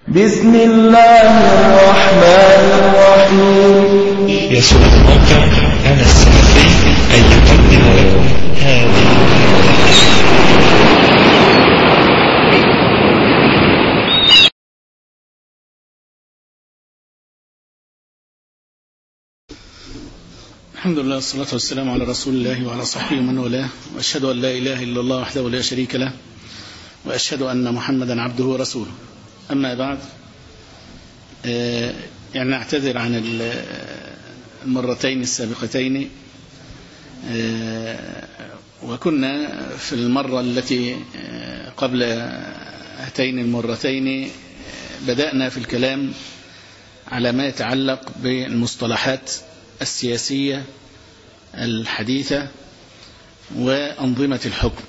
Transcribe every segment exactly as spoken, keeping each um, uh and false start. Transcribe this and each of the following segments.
بسم الله الرحمن الرحيم. يسر الموقع أنا السلفي أن يقدم لكم هذه الحمد لله والصلاة والسلام على رسول الله وعلى صحبه ومن والاه، وأشهد أن لا إله إلا الله وحده لا شريك له، وأشهد أن محمدا عبده ورسوله. أما بعد، يعني نعتذر عن المرتين السابقتين، وكنا في المرة التي قبل هاتين المرتين بدأنا في الكلام على ما يتعلق بالمصطلحات السياسية الحديثة وأنظمة الحكم.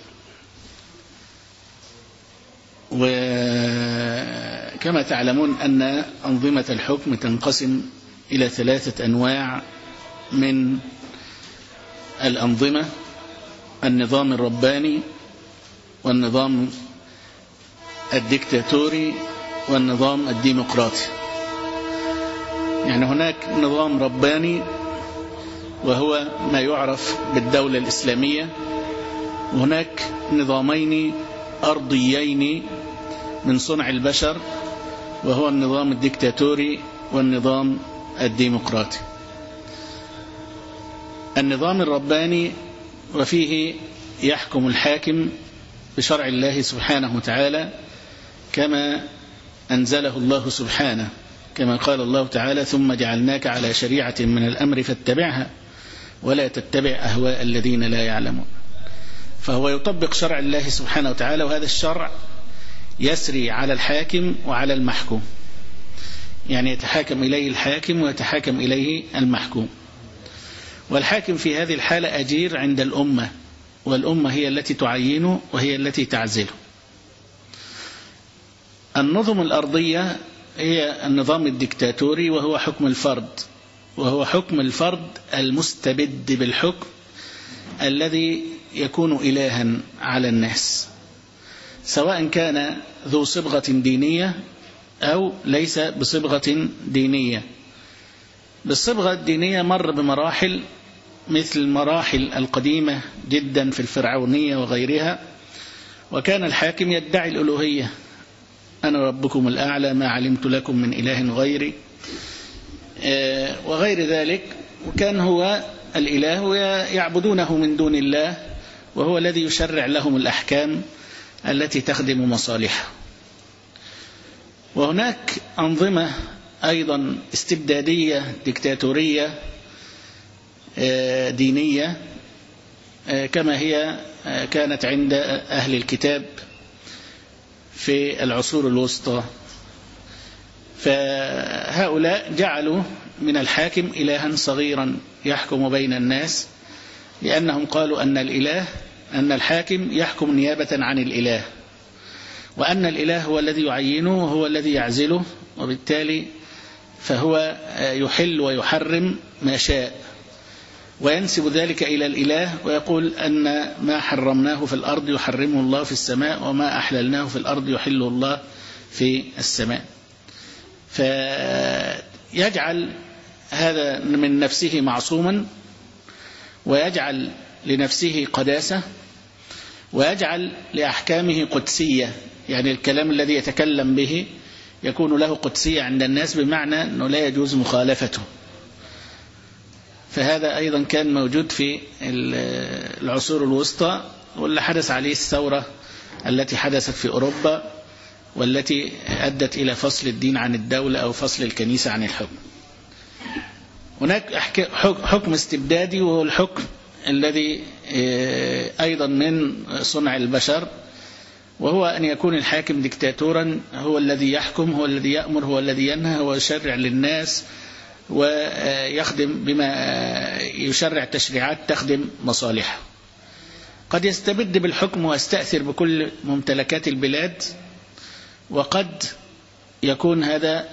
وكما تعلمون أن أنظمة الحكم تنقسم إلى ثلاثة أنواع من الأنظمة: النظام الرباني، والنظام الديكتاتوري، والنظام الديمقراطي. يعني هناك نظام رباني وهو ما يعرف بالدولة الإسلامية، وهناك نظامين أرضيين من صنع البشر، وهو النظام الديكتاتوري والنظام الديمقراطي. النظام الرباني وفيه يحكم الحاكم بشرع الله سبحانه وتعالى كما أنزله الله سبحانه، كما قال الله تعالى: ثم جعلناك على شريعة من الأمر فاتبعها ولا تتبع أهواء الذين لا يعلمون. فهو يطبق شرع الله سبحانه وتعالى، وهذا الشرع يسري على الحاكم وعلى المحكوم، يعني يتحاكم إليه الحاكم ويتحاكم إليه المحكوم. والحاكم في هذه الحالة أجير عند الأمة، والأمة هي التي تعينه وهي التي تعزله. النظم الأرضية هي النظام الديكتاتوري، وهو حكم الفرد، وهو حكم الفرد المستبد بالحكم الذي يكون إلها على الناس، سواء كان ذو صبغة دينية أو ليس بصبغة دينية. بالصبغة الدينية مر بمراحل مثل المراحل القديمة جدا في الفرعونية وغيرها، وكان الحاكم يدعي الألوهية: أنا ربكم الأعلى ما علمت لكم من إله غيري، وغير ذلك. وكان هو الإله ويعبدونه من دون الله، وهو الذي يشرع لهم الأحكام التي تخدم مصالحه. وهناك أنظمة أيضا استبدادية ديكتاتورية دينية، كما هي كانت عند أهل الكتاب في العصور الوسطى. فهؤلاء جعلوا من الحاكم إلها صغيرا يحكم بين الناس، لأنهم قالوا أن الإله أن الحاكم يحكم نيابة عن الإله، وأن الإله هو الذي يعينه وهو الذي يعزله، وبالتالي فهو يحل ويحرم ما شاء، وينسب ذلك إلى الإله، ويقول أن ما حرمناه في الأرض يحرمه الله في السماء، وما أحللناه في الأرض يحله الله في السماء. فيجعل هذا من نفسه معصوما، ويجعل لنفسه قداسة، ويجعل لأحكامه قدسية، يعني الكلام الذي يتكلم به يكون له قدسية عند الناس، بمعنى أنه لا يجوز مخالفته. فهذا أيضا كان موجود في العصور الوسطى، واللي حدث عليه الثورة التي حدثت في أوروبا، والتي أدت إلى فصل الدين عن الدولة أو فصل الكنيسة عن الحكم. هناك حكم استبدادي، وهو الحكم الذي أيضا من صنع البشر، وهو أن يكون الحاكم ديكتاتورا، هو الذي يحكم، هو الذي يأمر، هو الذي ينهى، هو يشرع للناس، ويخدم بما يشرع تشريعات تخدم مصالحه. قد يستبد بالحكم ويستأثر بكل ممتلكات البلاد، وقد يكون هذا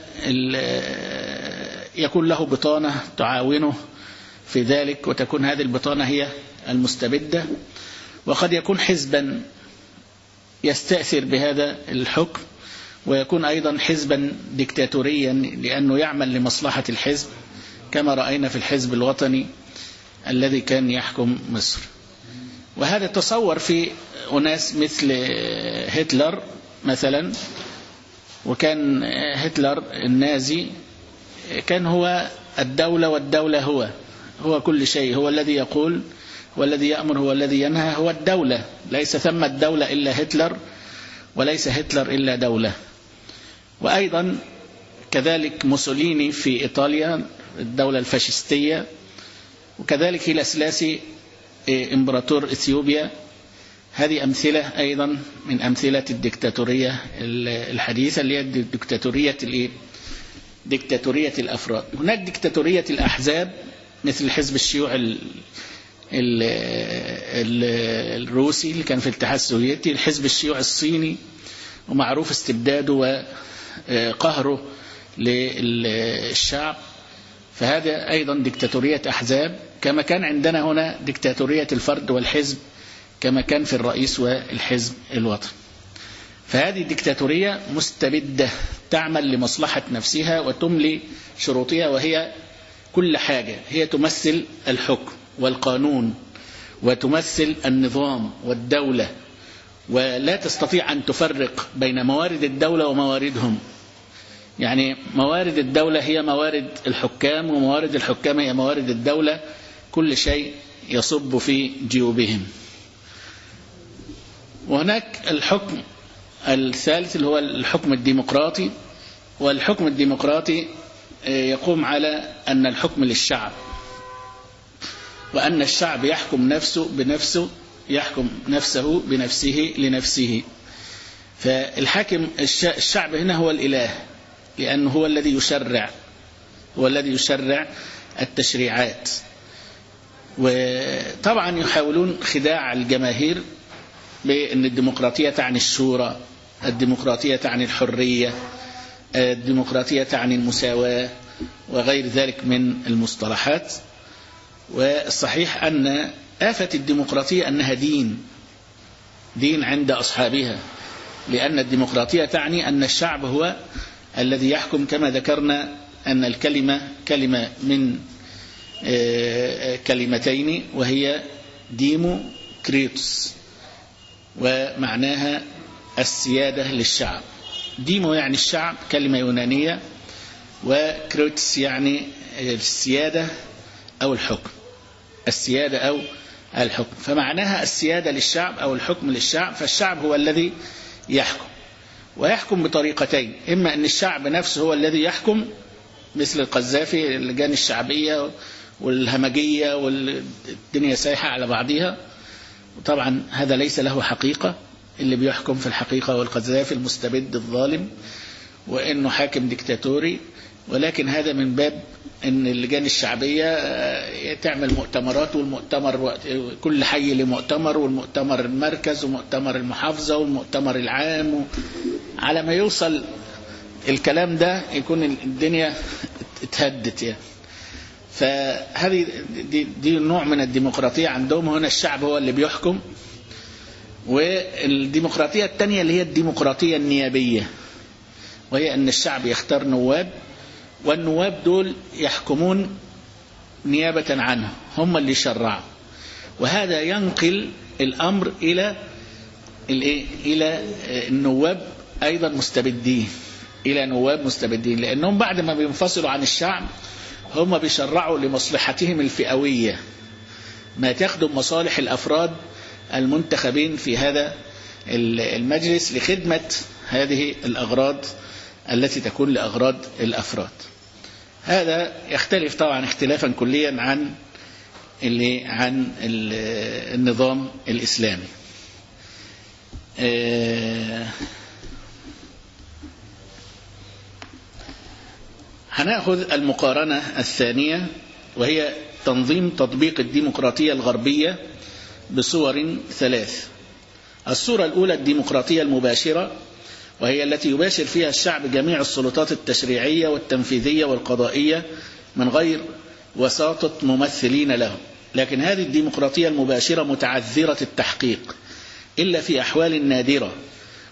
يكون له بطانة تعاونه في ذلك، وتكون هذه البطانة هي المستبدة. وقد يكون حزبا يستأثر بهذا الحكم، ويكون أيضا حزبا ديكتاتوريا لأنه يعمل لمصلحة الحزب كما رأينا في الحزب الوطني الذي كان يحكم مصر. وهذا تصور في أناس مثل هتلر مثلا، وكان هتلر النازي كان هو الدولة والدولة هو هو كل شيء، هو الذي يقول، هو الذي يأمر، هو الذي ينهى، هو الدولة، ليس ثم الدولة إلا هتلر وليس هتلر إلا دولة. وأيضا كذلك موسوليني في إيطاليا الدولة الفاشستية، وكذلك هيلاسلاسي إمبراطور إثيوبيا. هذه أمثلة أيضا من أمثلة الدكتاتورية الحديثة اللي هي دكتاتورية الإيه؟ دكتاتورية الأفراد. هناك دكتاتورية الأحزاب مثل الحزب الشيوعي ال ال ال الروسي اللي كان في الاتحاد السوفيتي، الحزب الشيوعي الصيني ومعروف استبداده وقهره للشعب، فهذا أيضا دكتاتورية أحزاب، كما كان عندنا هنا دكتاتورية الفرد والحزب كما كان في الرئيس والحزب الوطني. فهذه دكتاتورية مستبدة تعمل لمصلحة نفسها وتملي شروطها، وهي كل حاجة، هي تمثل الحكم والقانون وتمثل النظام والدولة، ولا تستطيع أن تفرق بين موارد الدولة ومواردهم. يعني موارد الدولة هي موارد الحكام، وموارد الحكام هي موارد الدولة، كل شيء يصب في جيوبهم. وهناك الحكم الثالث اللي هو الحكم الديمقراطي، والحكم الديمقراطي يقوم على أن الحكم للشعب، وأن الشعب يحكم نفسه بنفسه، يحكم نفسه بنفسه لنفسه. فالحاكم الشعب هنا هو الإله، لأنه هو الذي يشرع، هو الذي يشرع التشريعات. وطبعا يحاولون خداع الجماهير بأن الديمقراطية تعني الشورى، الديمقراطية تعني الحرية، الديمقراطية تعني المساواة وغير ذلك من المصطلحات. والصحيح أن آفة الديمقراطية أنها دين دين عند أصحابها، لأن الديمقراطية تعني أن الشعب هو الذي يحكم، كما ذكرنا أن الكلمة كلمة من كلمتين وهي ديموكريتوس، ومعناها السيادة للشعب. ديمو يعني الشعب، كلمة يونانية، وكريتوس يعني السيادة أو الحكم، السيادة أو الحكم، فمعناها السيادة للشعب أو الحكم للشعب. فالشعب هو الذي يحكم، ويحكم بطريقتين: إما أن الشعب نفسه هو الذي يحكم مثل القذافي، اللجان الشعبية والهمجية والدنيا سايحة على بعضها، وطبعا هذا ليس له حقيقة، اللي بيحكم في الحقيقة والقذافي المستبد الظالم، وإنه حاكم ديكتاتوري. ولكن هذا من باب ان اللجان الشعبية تعمل مؤتمرات، والمؤتمر كل حي لمؤتمر، والمؤتمر المركز ومؤتمر المحافظة والمؤتمر العام، على ما يوصل الكلام ده يكون الدنيا اتهدت يعني. فهذه دي, دي نوع من الديمقراطية عندهم. هنا الشعب هو اللي بيحكم. والديمقراطية الثانية اللي هي الديمقراطية النيابية، وهي أن الشعب يختار نواب، والنواب دول يحكمون نيابة عنه، هم اللي يشرعوا. وهذا ينقل الأمر إلى إلى النواب أيضا مستبدين، إلى نواب مستبدين، لأنهم بعد ما بينفصلوا عن الشعب هم بيشرعوا لمصلحتهم الفئوية، ما تخدم مصالح الأفراد المنتخبين في هذا المجلس لخدمة هذه الأغراض التي تكون لأغراض الأفراد. هذا يختلف طبعا اختلافا كليا عن اللي عن النظام الإسلامي. هنأخذ المقارنة الثانية، وهي تنظيم تطبيق الديمقراطية الغربية بصور ثلاث. الصورة الأولى الديمقراطية المباشرة، وهي التي يباشر فيها الشعب جميع السلطات التشريعية والتنفيذية والقضائية من غير وساطة ممثلين له. لكن هذه الديمقراطية المباشرة متعذرة التحقيق إلا في أحوال نادرة،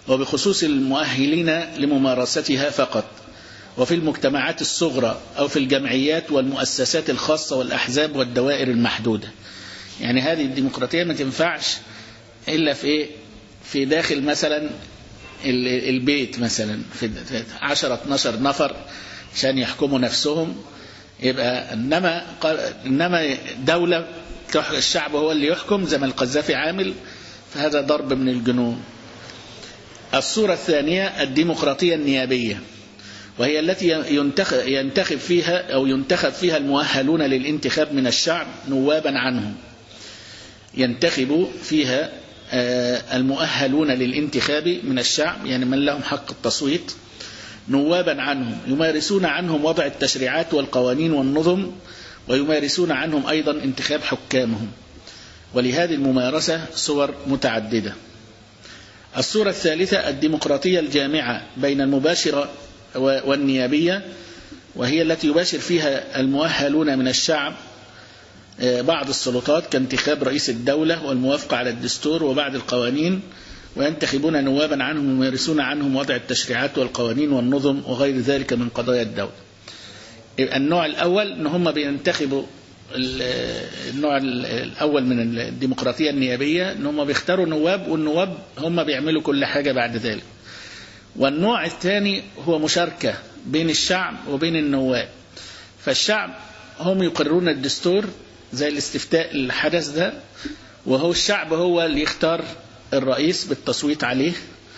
وبخصوص المؤهلين لممارستها فقط، وفي المجتمعات الصغرى أو في الجمعيات والمؤسسات الخاصة والأحزاب والدوائر المحدودة. يعني هذه الديمقراطية ما تنفعش إلا في إيه؟ في داخل مثلا البيت مثلا في عشرة اتناشر نفر عشان يحكموا نفسهم، يبقى إنما إنما دولة الشعب هو اللي يحكم زي ما القذافي عامل، فهذا ضرب من الجنون. الصورة الثانية الديمقراطية النيابية، وهي التي ينتخب فيها أو ينتخب فيها المؤهلون للانتخاب من الشعب نوابا عنهم. ينتخب فيها المؤهلون للانتخاب من الشعب، يعني من لهم حق التصويت، نوابا عنهم يمارسون عنهم وضع التشريعات والقوانين والنظم، ويمارسون عنهم أيضا انتخاب حكامهم. ولهذه الممارسة صور متعددة. الصورة الثالثة الديمقراطية الجامعة بين المباشرة والنيابية، وهي التي يباشر فيها المؤهلون من الشعب بعض السلطات كانتخاب رئيس الدولة والموافقة على الدستور وبعض القوانين، وينتخبون نوابا عنهم ويمارسون عنهم وضع التشريعات والقوانين والنظم وغير ذلك من قضايا الدولة. النوع الأول أن هم بينتخبوا، النوع الأول من الديمقراطية النيابية أن هم بيختاروا نواب، والنواب هم بيعملوا كل حاجة بعد ذلك. والنوع الثاني هو مشاركة بين الشعب وبين النواب، فالشعب هم يقررون الدستور زي الاستفتاء اللي حدث ده، وهو الشعب هو اللي يختار الرئيس بالتصويت عليه،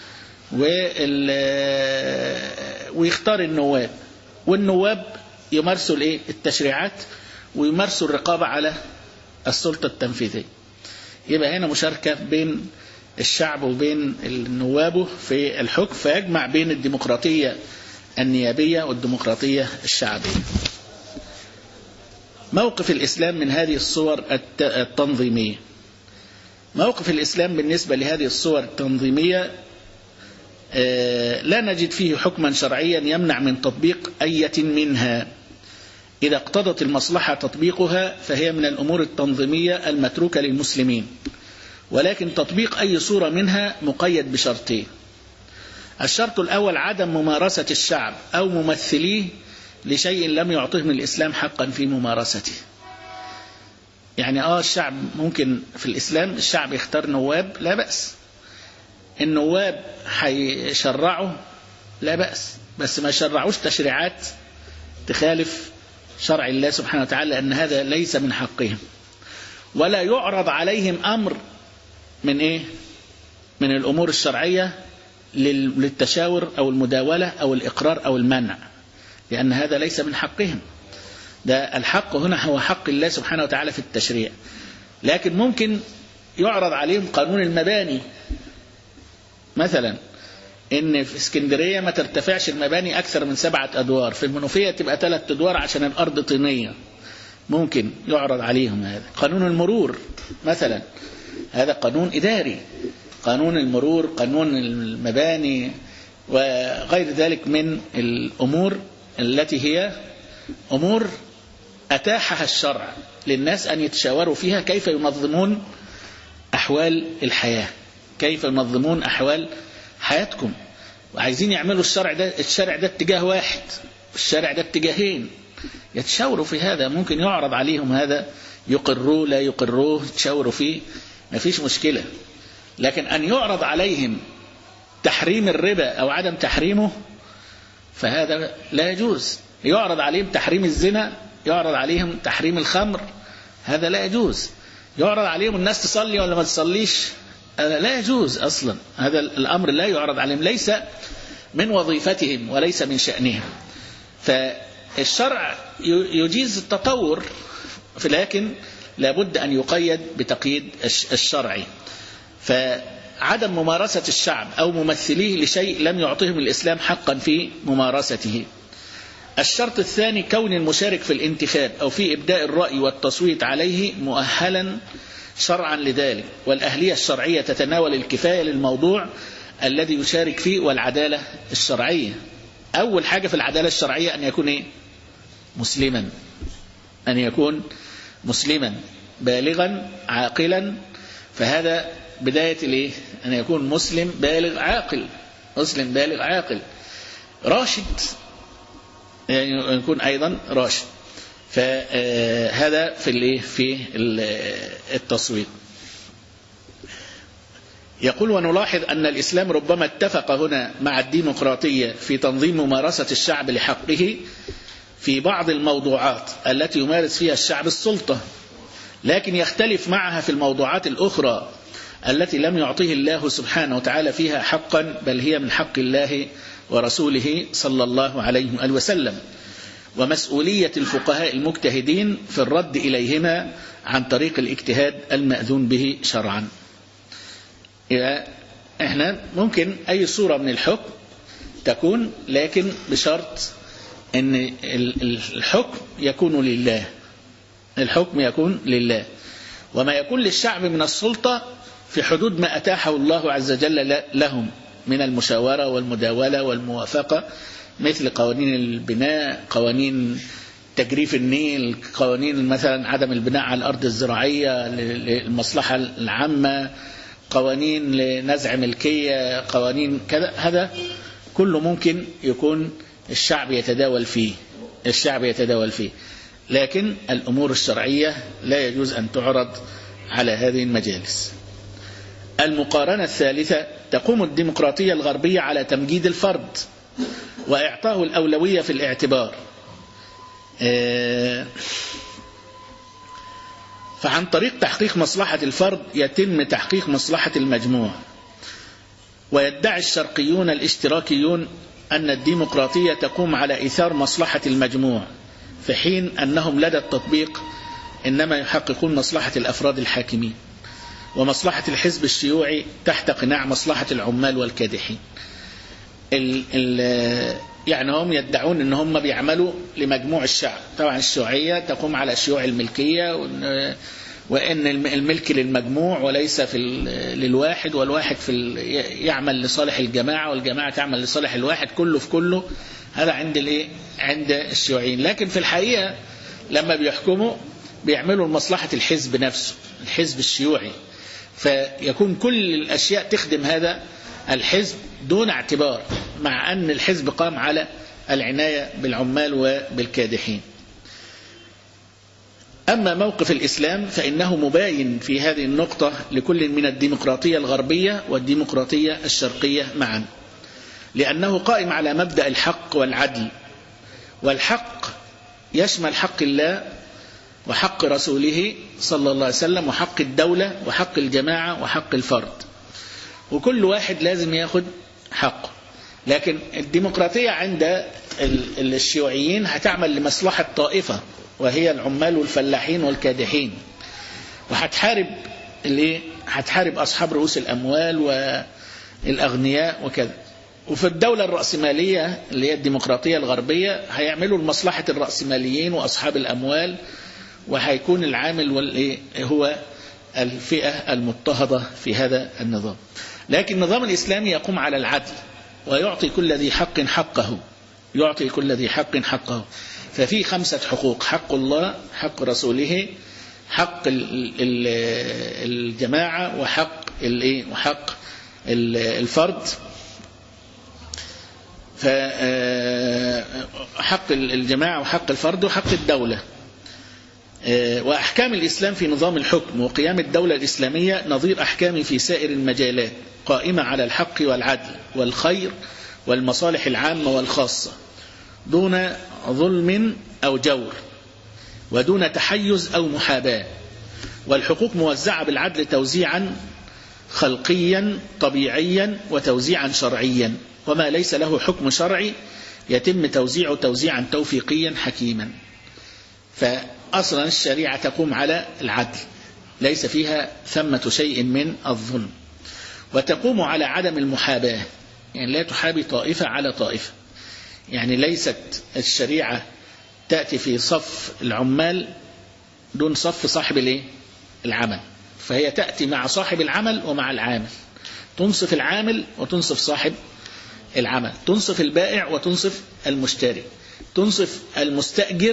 ويختار النواب، والنواب يمارسوا الايه التشريعات ويمارسوا الرقابة على السلطة التنفيذية. يبقى هنا مشاركة بين الشعب وبين النواب في الحكم، فيجمع بين الديمقراطية النيابية والديمقراطية الشعبية. موقف الإسلام من هذه الصور التنظيمية. موقف الإسلام بالنسبة لهذه الصور التنظيمية لا نجد فيه حكما شرعيا يمنع من تطبيق أية منها. إذا اقتضت المصلحة تطبيقها فهي من الأمور التنظيمية المتروكة للمسلمين، ولكن تطبيق أي صورة منها مقيد بشرطين. الشرط الأول عدم ممارسة الشعب أو ممثليه لشيء لم يعطهم الإسلام حقا في ممارسته. يعني آه الشعب ممكن في الإسلام الشعب يختار نواب، لا بأس، النواب هيشرعوا لا بأس، بس ما يشرعوش تشريعات تخالف شرع الله سبحانه وتعالى، لأن هذا ليس من حقهم. ولا يعرض عليهم أمر من إيه؟ من الأمور الشرعية للتشاور أو المداولة أو الإقرار أو المنع، لأن هذا ليس من حقهم. ده الحق هنا هو حق الله سبحانه وتعالى في التشريع. لكن ممكن يعرض عليهم قانون المباني مثلا، إن في اسكندرية ما ترتفعش المباني أكثر من سبعة أدوار، في المنوفية تبقى ثلاث أدوار عشان الأرض طينية، ممكن يعرض عليهم هذا. قانون المرور مثلا، هذا قانون إداري، قانون المرور، قانون المباني وغير ذلك من الأمور التي هي أمور أتاحها الشرع للناس أن يتشاوروا فيها كيف ينظمون أحوال الحياة، كيف ينظمون أحوال حياتكم. وعايزين يعملوا الشرع ده، الشارع ده اتجاه واحد، الشارع ده اتجاهين، يتشاوروا في هذا. ممكن يعرض عليهم هذا، يقروه لا يقروه، يتشاوروا فيه، ما فيش مشكلة. لكن أن يعرض عليهم تحريم الربا أو عدم تحريمه فهذا لا يجوز. يعرض عليهم تحريم الزنا، يعرض عليهم تحريم الخمر، هذا لا يجوز. يعرض عليهم الناس تصلي ولا ما تصليش، هذا لا يجوز أصلا. هذا الأمر لا يعرض عليهم، ليس من وظيفتهم وليس من شأنهم. فالشرع يجيز التطور، لكن لابد أن يقيد بتقييد الشرعي. فعدم ممارسة الشعب أو ممثليه لشيء لم يعطهم الإسلام حقا في ممارسته. الشرط الثاني كون المشارك في الانتخاب أو في إبداء الرأي والتصويت عليه مؤهلا شرعا لذلك، والأهلية الشرعية تتناول الكفاية للموضوع الذي يشارك فيه والعدالة الشرعية. أول حاجة في العدالة الشرعية أن يكون إيه؟ مسلما، أن يكون مسلما بالغا عاقلا، فهذا بداية الايه أن يكون مسلم بالغ عاقل، مسلم بالغ عاقل راشد، يعني يكون أيضا راشد. فهذا في الايه في التصويت. يقول ونلاحظ أن الإسلام ربما اتفق هنا مع الديمقراطية في تنظيم ممارسة الشعب لحقه في بعض الموضوعات التي يمارس فيها الشعب السلطة، لكن يختلف معها في الموضوعات الأخرى التي لم يعطيه الله سبحانه وتعالى فيها حقا، بل هي من حق الله ورسوله صلى الله عليه وسلم، ومسؤولية الفقهاء المجتهدين في الرد إليهما عن طريق الاجتهاد المأذون به شرعا. احنا ممكن أي صورة من الحكم تكون، لكن بشرط أن الحكم يكون لله، الحكم يكون لله، وما يكون للشعب من السلطة في حدود ما أتاحه الله عز وجل لهم من المشاورة والمداولة والموافقة، مثل قوانين البناء، قوانين تجريف النيل، قوانين مثلا عدم البناء على الأرض الزراعية للمصلحة العامة، قوانين لنزع ملكية، قوانين كذا. هذا كله ممكن يكون الشعب يتداول فيه، الشعب يتداول فيه، لكن الأمور الشرعية لا يجوز أن تعرض على هذه المجالس. المقارنة الثالثة، تقوم الديمقراطية الغربية على تمجيد الفرد وإعطاه الأولوية في الاعتبار، فعن طريق تحقيق مصلحة الفرد يتم تحقيق مصلحة المجموع. ويدعي الشرقيون الاشتراكيون أن الديمقراطية تقوم على إيثار مصلحة المجموع، في حين أنهم لدى التطبيق إنما يحققون مصلحة الأفراد الحاكمين ومصلحة الحزب الشيوعي تحت قناع مصلحة العمال والكادحين. ال ال يعني هم يدعون ان هم بيعملوا لمجموع الشعب. طبعا الشيوعية تقوم على شيوع الملكية، وان الملك للمجموع وليس في للواحد، والواحد في يعمل لصالح الجماعة والجماعة تعمل لصالح الواحد، كله في كله. هذا عند الايه عند الشيوعيين. لكن في الحقيقة لما بيحكموا بيعملوا لمصلحة الحزب نفسه، الحزب الشيوعي، فيكون كل الأشياء تخدم هذا الحزب دون اعتبار، مع أن الحزب قام على العناية بالعمال وبالكادحين. أما موقف الإسلام فإنه مباين في هذه النقطة لكل من الديمقراطية الغربية والديمقراطية الشرقية معا، لأنه قائم على مبدأ الحق والعدل. والحق يشمل حق الله وحق رسوله صلى الله عليه وسلم وحق الدولة وحق الجماعة وحق الفرد، وكل واحد لازم ياخد حقه. لكن الديمقراطية عند الشيوعيين هتعمل لمصلحة طائفة وهي العمال والفلاحين والكادحين، وهتحارب اللي هتحارب أصحاب رؤوس الأموال والأغنياء وكذا. وفي الدولة الرأسمالية اللي هي الديمقراطية الغربية هيعملوا لمصلحة الرأسماليين وأصحاب الأموال، وهيكون العامل هو الفئة المضطهدة في هذا النظام. لكن النظام الإسلامي يقوم على العدل ويعطي كل ذي حق حقه، يعطي كل ذي حق حقه. ففي خمسة حقوق: حق الله، حق رسوله، حق الجماعة، وحق وحق الفرد، فحق الجماعة وحق الفرد وحق الدولة. وأحكام الإسلام في نظام الحكم وقيام الدولة الإسلامية نظير أحكام في سائر المجالات، قائمة على الحق والعدل والخير والمصالح العامة والخاصة، دون ظلم أو جور، ودون تحيز أو محاباة. والحقوق موزعة بالعدل توزيعا خلقيا طبيعيا وتوزيعا شرعيا، وما ليس له حكم شرعي يتم توزيعه توزيعا توفيقيا حكيما. فأصلا الشريعة تقوم على العدل، ليس فيها ثمة شيء من الظلم، وتقوم على عدم المحاباة، يعني لا تحابي طائفة على طائفة. يعني ليست الشريعة تأتي في صف العمال دون صف صاحب العمل، فهي تأتي مع صاحب العمل ومع العامل، تنصف العامل وتنصف صاحب العمل، تنصف البائع وتنصف المشتري، تنصف المستأجر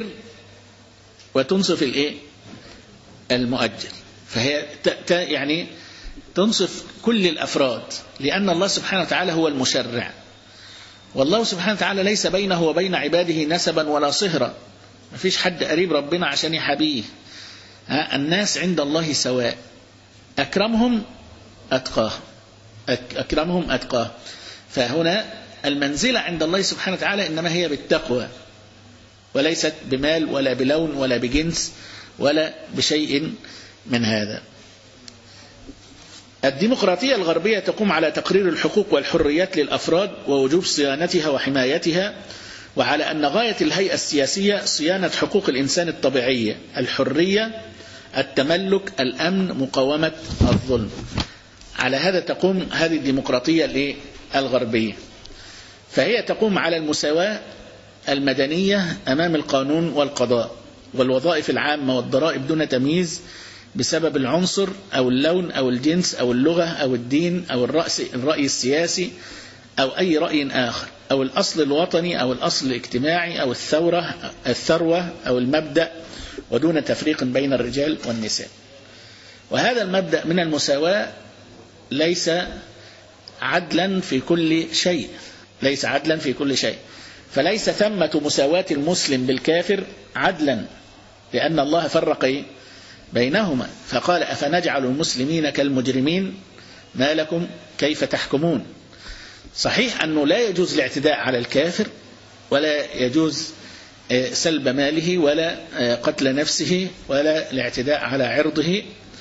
وتنصف الايه المؤجر. فهي يعني تنصف كل الأفراد، لأن الله سبحانه وتعالى هو المشرع، والله سبحانه وتعالى ليس بينه وبين عباده نسبا ولا صهرا، ما فيش حد قريب ربنا عشان يحبيه. الناس عند الله سواء، أكرمهم أتقاه أكرمهم أتقاه. فهنا المنزلة عند الله سبحانه وتعالى إنما هي بالتقوى، وليست بمال ولا بلون ولا بجنس ولا بشيء من هذا. الديمقراطية الغربية تقوم على تقرير الحقوق والحريات للأفراد ووجوب صيانتها وحمايتها، وعلى أن غاية الهيئة السياسية صيانة حقوق الإنسان الطبيعية، الحرية، التملك، الأمن، مقاومة الظلم. على هذا تقوم هذه الديمقراطية الغربية، فهي تقوم على المساواة المدنية أمام القانون والقضاء، والوظائف العامة والضرائب دون تمييز بسبب العنصر أو اللون أو الجنس أو اللغة أو الدين أو الرأس الرأي السياسي أو أي رأي آخر، أو الأصل الوطني أو الأصل الاجتماعي أو الثورة الثروة أو المبدأ، ودون تفريق بين الرجال والنساء. وهذا المبدأ من المساواة ليس عدلا في كل شيء، ليس عدلا في كل شيء، فليس ثمة مساواة المسلم بالكافر عدلا، لأن الله فرق بينهما فقال أفنجعل المسلمين كالمجرمين ما لكم كيف تحكمون. صحيح أنه لا يجوز الاعتداء على الكافر، ولا يجوز سلب ماله، ولا قتل نفسه، ولا الاعتداء على عرضه،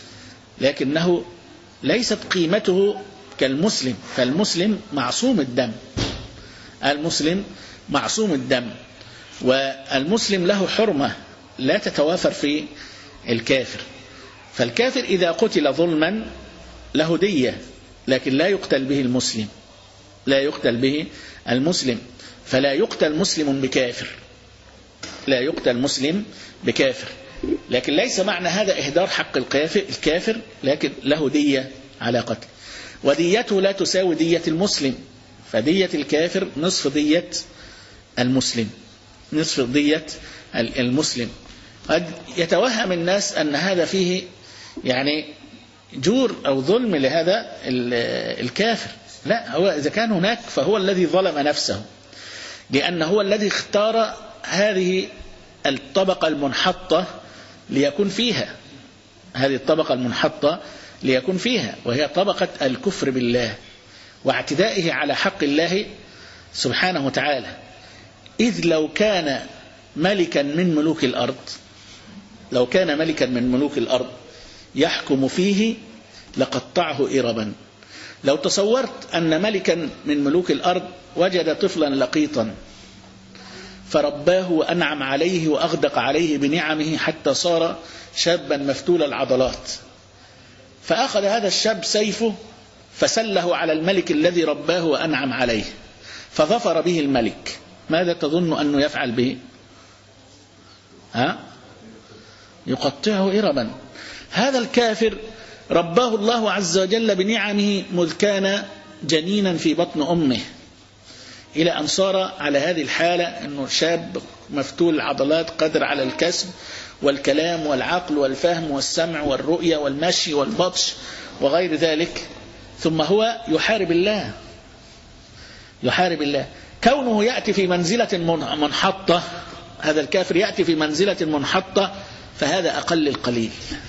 لكنه ليست قيمته كالمسلم، فالمسلم معصوم الدم، المسلم معصوم الدم، والمسلم له حرمة لا تتوافر في الكافر. فالكافر إذا قتل ظلما له دية، لكن لا يقتل به المسلم، لا يقتل به المسلم، فلا يقتل مسلم بكافر، لا يقتل مسلم بكافر، لكن ليس معنى هذا إهدار حق الكافر، لكن له دية على قتل، وديته لا تساوي دية المسلم، فدية الكافر نصف دية المسلم، نصف دية المسلم. قد يتوهم الناس أن هذا فيه يعني جور أو ظلم لهذا الكافر، لا، هو إذا كان هناك فهو الذي ظلم نفسه، لأنه هو الذي اختار هذه الطبقة المنحطة ليكون فيها، هذه الطبقة المنحطة ليكون فيها، وهي طبقة الكفر بالله واعتدائه على حق الله سبحانه وتعالى. إذ لو كان ملكا من ملوك الأرض، لو كان ملكا من ملوك الأرض يحكم فيه لقطعه إربا. لو تصورت أن ملكا من ملوك الأرض وجد طفلا لقيطا فرباه وأنعم عليه وأغدق عليه بنعمه حتى صار شابا مفتول العضلات، فأخذ هذا الشاب سيفه فسله على الملك الذي رباه وأنعم عليه فظفر به الملك، ماذا تظن أنه يفعل به؟ ها؟ يقطعه إربا. هذا الكافر رباه الله عز وجل بنعمه مذ كان جنينا في بطن أمه، إلى أن صار على هذه الحالة أنه شاب مفتول العضلات قادر على الكسب والكلام والعقل والفهم والسمع والرؤية والمشي والبطش وغير ذلك، ثم هو يحارب الله، يحارب الله. كونه يأتي في منزلة منحطة، هذا الكافر يأتي في منزلة منحطة، فهذا أقل القليل.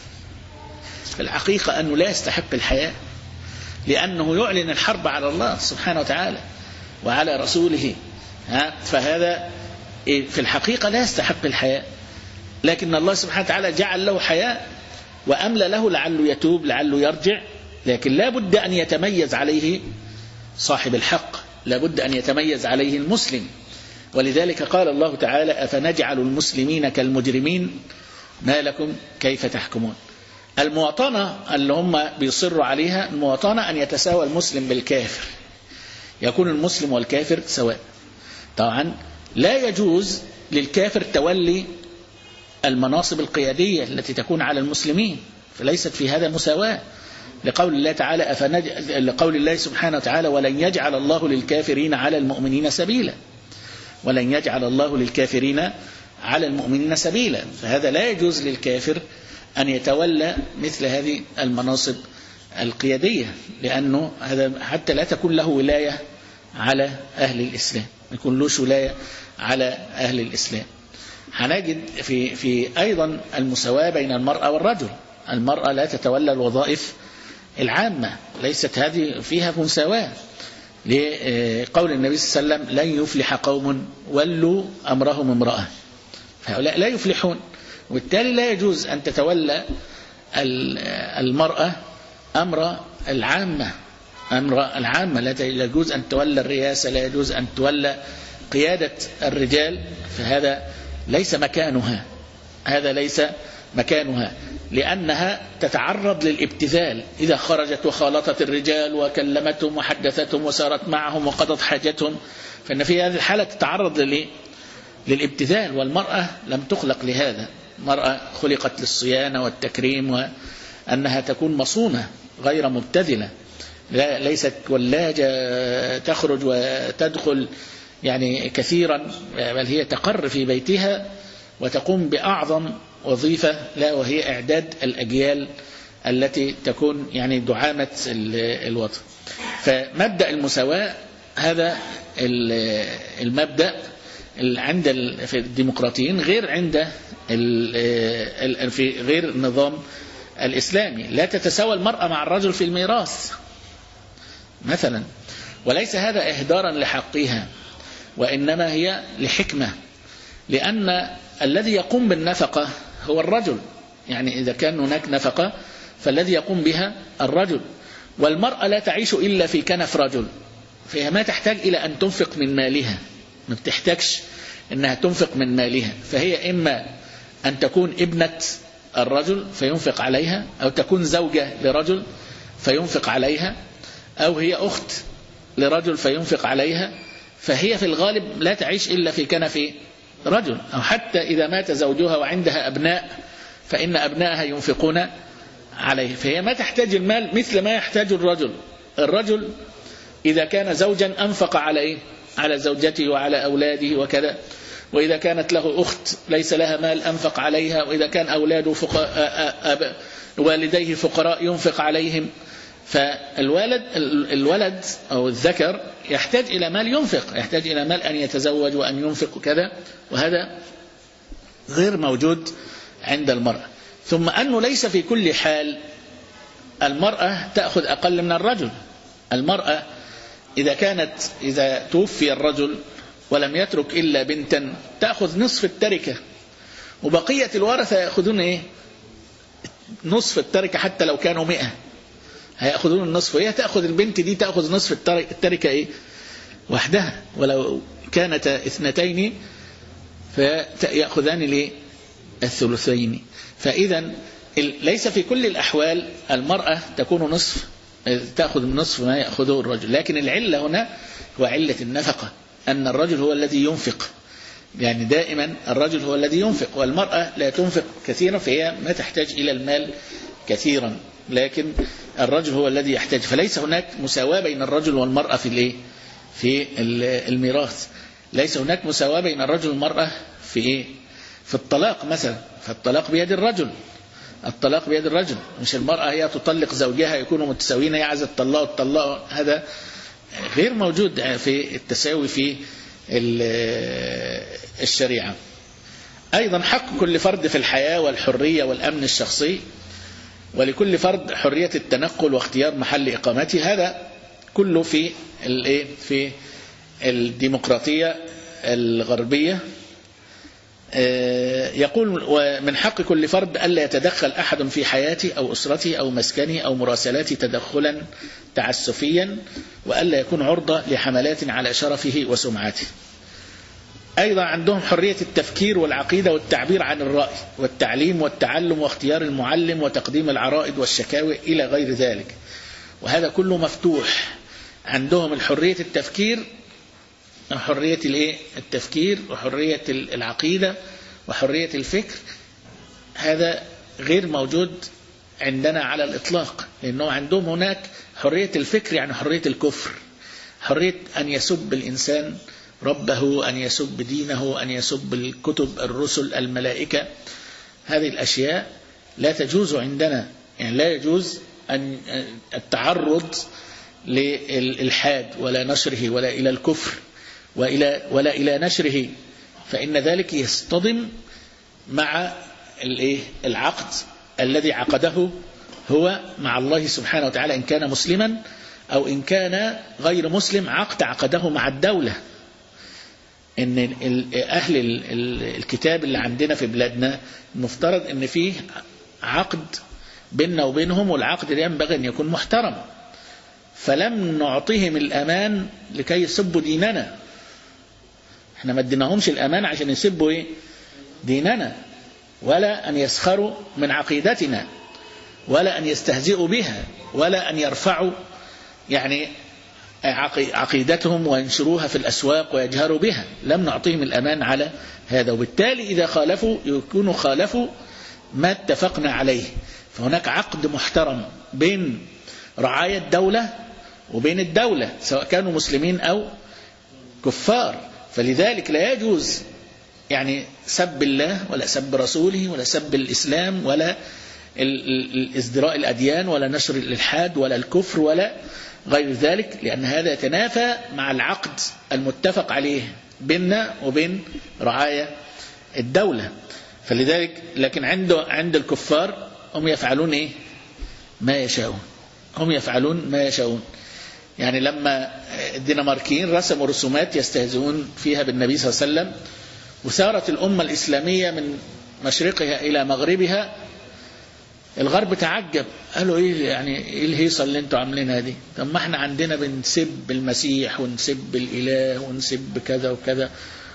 في الحقيقة أنه لا يستحق الحياة، لأنه يعلن الحرب على الله سبحانه وتعالى وعلى رسوله، فهذا في الحقيقة لا يستحق الحياة، لكن الله سبحانه وتعالى جعل له حياة وأملى له لعله يتوب لعله يرجع، لكن لا بد أن يتميز عليه صاحب الحق، لا بد أن يتميز عليه المسلم. ولذلك قال الله تعالى أفنجعل المسلمين كالمجرمين ما لكم كيف تحكمون. المواطنة اللي هم بيصروا عليها، المواطنة أن يتساوى المسلم بالكافر، يكون المسلم والكافر سواء. طبعا لا يجوز للكافر تولي المناصب القيادية التي تكون على المسلمين، فليست في هذا مساواة، لقول الله تعالى أفنج... لقول الله سبحانه وتعالى ولن يجعل الله للكافرين على المؤمنين سبيلا، ولن يجعل الله للكافرين على المؤمنين سبيلا، فهذا لا يجوز للكافر أن يتولى مثل هذه المناصب القيادية، لأنه هذا حتى لا تكون له ولاية على أهل الإسلام، ما يكونلوش ولاية على أهل الإسلام. هنجد في في أيضا المساواة بين المرأة والرجل. المرأة لا تتولى الوظائف العامة، ليست هذه فيها مساواة، لقول النبي صلى الله عليه وسلم لن يفلح قوم ولوا أمرهم امرأة، فهؤلاء لا يفلحون. وبالتالي لا يجوز أن تتولى المرأة أمر العامة، أمر العامة لا يجوز أن تولى الرئاسة، لا يجوز أن تولى قيادة الرجال، فهذا ليس مكانها، هذا ليس مكانها، لأنها تتعرض للابتذال إذا خرجت وخالطت الرجال وكلمتهم وحدثتهم وسارت معهم وقضت حاجتهم، فإن في هذه الحالة تتعرض للابتذال، والمرأة لم تخلق لهذا. المرأة خلقت للصيانة والتكريم، وأنها تكون مصونة غير مبتذلة، ليست ولاجة تخرج وتدخل يعني كثيرا، بل هي تقر في بيتها وتقوم بأعظم وظيفة لا، وهي إعداد الأجيال التي تكون يعني دعامة الوطن. فمبدأ المساواة هذا المبدأ عند في الديمقراطيين غير عند في غير النظام الإسلامي. لا تتساوى المرأة مع الرجل في الميراث مثلا، وليس هذا إهدارا لحقها، وإنما هي لحكمة، لأن الذي يقوم بالنفقة هو الرجل، يعني إذا كان هناك نفقة فالذي يقوم بها الرجل، والمرأة لا تعيش إلا في كنف رجل، فهي ما تحتاج إلى أن تنفق من مالها، ما بتحتاجش أنها تنفق من مالها، فهي إما أن تكون ابنة الرجل فينفق عليها، أو تكون زوجة لرجل فينفق عليها، أو هي أخت لرجل فينفق عليها، فهي في الغالب لا تعيش إلا في كنف رجل. أو حتى إذا مات زوجها وعندها أبناء فإن أبنائها ينفقون عليه، فهي ما تحتاج المال مثل ما يحتاج الرجل. الرجل إذا كان زوجا أنفق على إيه؟ على زوجته وعلى أولاده وكذا، وإذا كانت له أخت ليس لها مال أنفق عليها، وإذا كان أولاده فقراء والديه فقراء ينفق عليهم. فالولد الولد أو الذكر يحتاج إلى مال ينفق، يحتاج إلى مال أن يتزوج وأن ينفق كذا، وهذا غير موجود عند المرأة. ثم أنه ليس في كل حال المرأة تأخذ أقل من الرجل. المرأة إذا كانت إذا توفي الرجل ولم يترك إلا بنتا تأخذ نصف التركة، وبقية الورثة يأخذون إيه؟ نصف التركة، حتى لو كانوا مئة هيأخذون النصف، وهي تأخذ البنت دي تأخذ نصف التركة إيه؟ وحدها، ولو كانت اثنتين فيأخذان ليه؟ الثلثين. فإذا ليس في كل الأحوال المرأة تكون نصف تأخذ من نصف ما يأخذه الرجل، لكن العلة هنا هو علة النفقة، أن الرجل هو الذي ينفق، يعني دائما الرجل هو الذي ينفق، والمرأة لا تنفق كثيرا، فهي ما تحتاج إلى المال كثيرا، لكن الرجل هو الذي يحتاج. فليس هناك مساواة بين الرجل والمرأة في الايه؟ في الميراث. ليس هناك مساواة بين الرجل والمرأة في ايه؟ في الطلاق مثلا، فالطلاق بيد الرجل، الطلاق بيد الرجل، مش المرأة هي تطلق زوجها يكونوا متساويين، هي عايزة تطلقه الطلاق، هذا غير موجود في التساوي في الشريعة. أيضا حق كل فرد في الحياة والحرية والأمن الشخصي، ولكل فرد حرية التنقل واختيار محل إقامته، هذا كله في الايه؟ في الديمقراطية الغربية. يقول ومن حق كل فرد ألا يتدخل أحد في حياته أو أسرته أو مسكنه أو مراسلاته تدخلا تعسفيا، وألا يكون عرضة لحملات على شرفه وسمعته. أيضا عندهم حرية التفكير والعقيدة والتعبير عن الرأي والتعليم والتعلم واختيار المعلم وتقديم العرائض والشكاوي إلى غير ذلك، وهذا كله مفتوح عندهم. الحرية التفكير حرية الايه؟ التفكير وحرية العقيدة وحرية الفكر، هذا غير موجود عندنا على الإطلاق، لأنه عندهم هناك حرية الفكر يعني حرية الكفر، حرية أن يسب الإنسان ربه، أن يسب دينه، أن يسب الكتب الرسل الملائكة، هذه الأشياء لا تجوز عندنا، يعني لا يجوز أن التعرض للإلحاد ولا نشره ولا إلى الكفر وإلى ولا إلى نشره، فإن ذلك يصطدم مع العقد الذي عقده هو مع الله سبحانه وتعالى، إن كان مسلما أو إن كان غير مسلم، عقد عقده مع الدولة. إن أهل الكتاب اللي عندنا في بلادنا المفترض إن فيه عقد بيننا وبينهم، والعقد ده ينبغي أن يكون محترم، فلم نعطيهم الأمان لكي يسبوا ديننا. احنا ما اديناهمش الأمان عشان يسبوا ايه ديننا، ولا أن يسخروا من عقيدتنا، ولا أن يستهزئوا بها، ولا أن يرفعوا يعني عقيدتهم وينشروها في الأسواق ويجهروا بها. لم نعطيهم الأمان على هذا، وبالتالي إذا خالفوا يكونوا خالفوا ما اتفقنا عليه. فهناك عقد محترم بين رعاية الدولة وبين الدولة، سواء كانوا مسلمين أو كفار. فلذلك لا يجوز يعني سب الله ولا سب رسوله ولا سب الإسلام ولا ازدراء الأديان ولا نشر الإلحاد ولا الكفر ولا غير ذلك، لأن هذا يتنافى مع العقد المتفق عليه بيننا وبين رعاية الدولة. فلذلك لكن عنده عند الكفار هم يفعلون إيه ما يشاءون، هم يفعلون ما يشاءون. يعني لما الدنماركيين رسموا رسومات يستهزئون فيها بالنبي صلى الله عليه وسلم، وسارت الأمة الإسلامية من مشرقها إلى مغربها، الغرب تعجب، قالوا إيه يعني إيه الهيصة اللي انتوا عاملينها دي؟ طب ما احنا عندنا بنسب المسيح ونسب الإله ونسب كذا وكذا،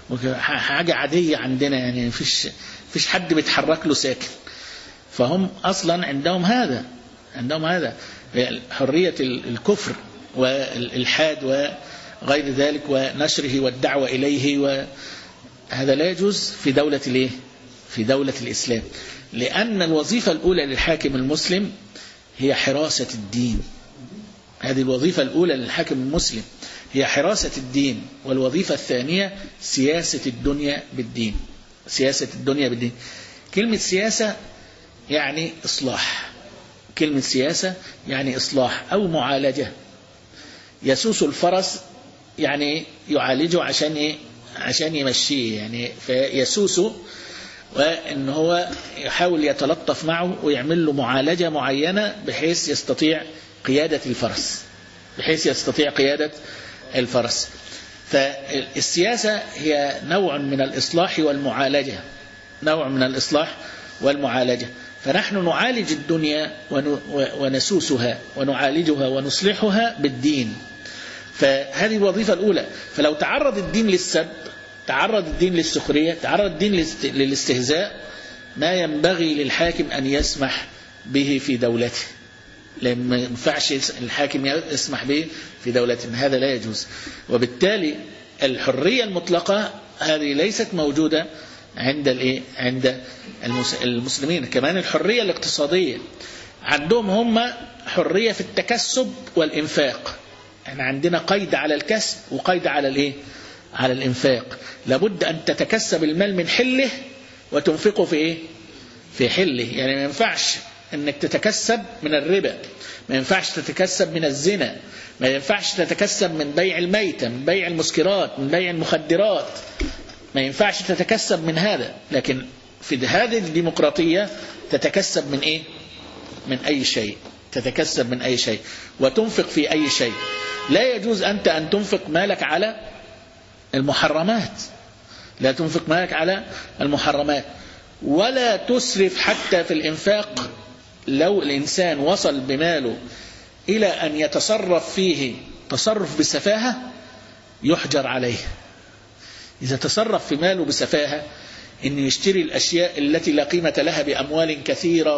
حاجة عادية عندنا، يعني مفيش فيش حد بيتحرك له ساكن. فهم أصلا عندهم هذا عندهم هذا حرية الكفر والإلحاد وغير ذلك ونشره والدعوة إليه، وهذا لا يجوز في دولة الايه في دولة الإسلام، لأن الوظيفة الأولى للحاكم المسلم هي حراسة الدين. هذه الوظيفة الأولى للحاكم المسلم هي حراسة الدين، والوظيفة الثانية سياسة الدنيا بالدين. سياسة الدنيا بالدين، كلمة سياسة يعني إصلاح، كلمة سياسة يعني إصلاح أو معالجة. يسوس الفرس يعني يعالجه عشان إيه عشان يمشيه، يعني فيسوسه، وإن هو يحاول يتلطف معه ويعمل له معالجة معينة بحيث يستطيع قيادة الفرس بحيث يستطيع قيادة الفرس. فالسياسة هي نوع من الإصلاح والمعالجة، نوع من الإصلاح والمعالجة. فنحن نعالج الدنيا ونسوسها ونعالجها ونصلحها بالدين. فهذه الوظيفة الأولى. فلو تعرض الدين للسب، تعرض الدين للسخرية، تعرض الدين للاستهزاء، ما ينبغي للحاكم أن يسمح به في دولته، لأن ما ينفعش الحاكم يسمح به في دولته، هذا لا يجوز. وبالتالي الحرية المطلقة هذه ليست موجودة عند الايه عند المسلمين. كمان الحرية الاقتصادية عندهم هم حرية في التكسب والإنفاق. احنا عندنا قيد على الكسب وقيد على الايه على الإنفاق. لابد أن تتكسب المال من حله وتنفقه في ايه في حله. يعني ما ينفعش انك تتكسب من الربا، ما ينفعش تتكسب من الزنا، ما ينفعش تتكسب من بيع الميتة، من بيع المسكرات، من بيع المخدرات، ما ينفعش تتكسب من هذا. لكن في هذه الديمقراطية تتكسب من ايه من اي شيء، تتكسب من اي شيء وتنفق في اي شيء. لا يجوز انت ان تنفق مالك على المحرمات، لا تنفق مالك على المحرمات، ولا تسرف حتى في الإنفاق. لو الإنسان وصل بماله إلى أن يتصرف فيه تصرف بسفاهة يحجر عليه. إذا تصرف في ماله بسفاهة، إن يشتري الأشياء التي لا قيمة لها بأموال كثيرة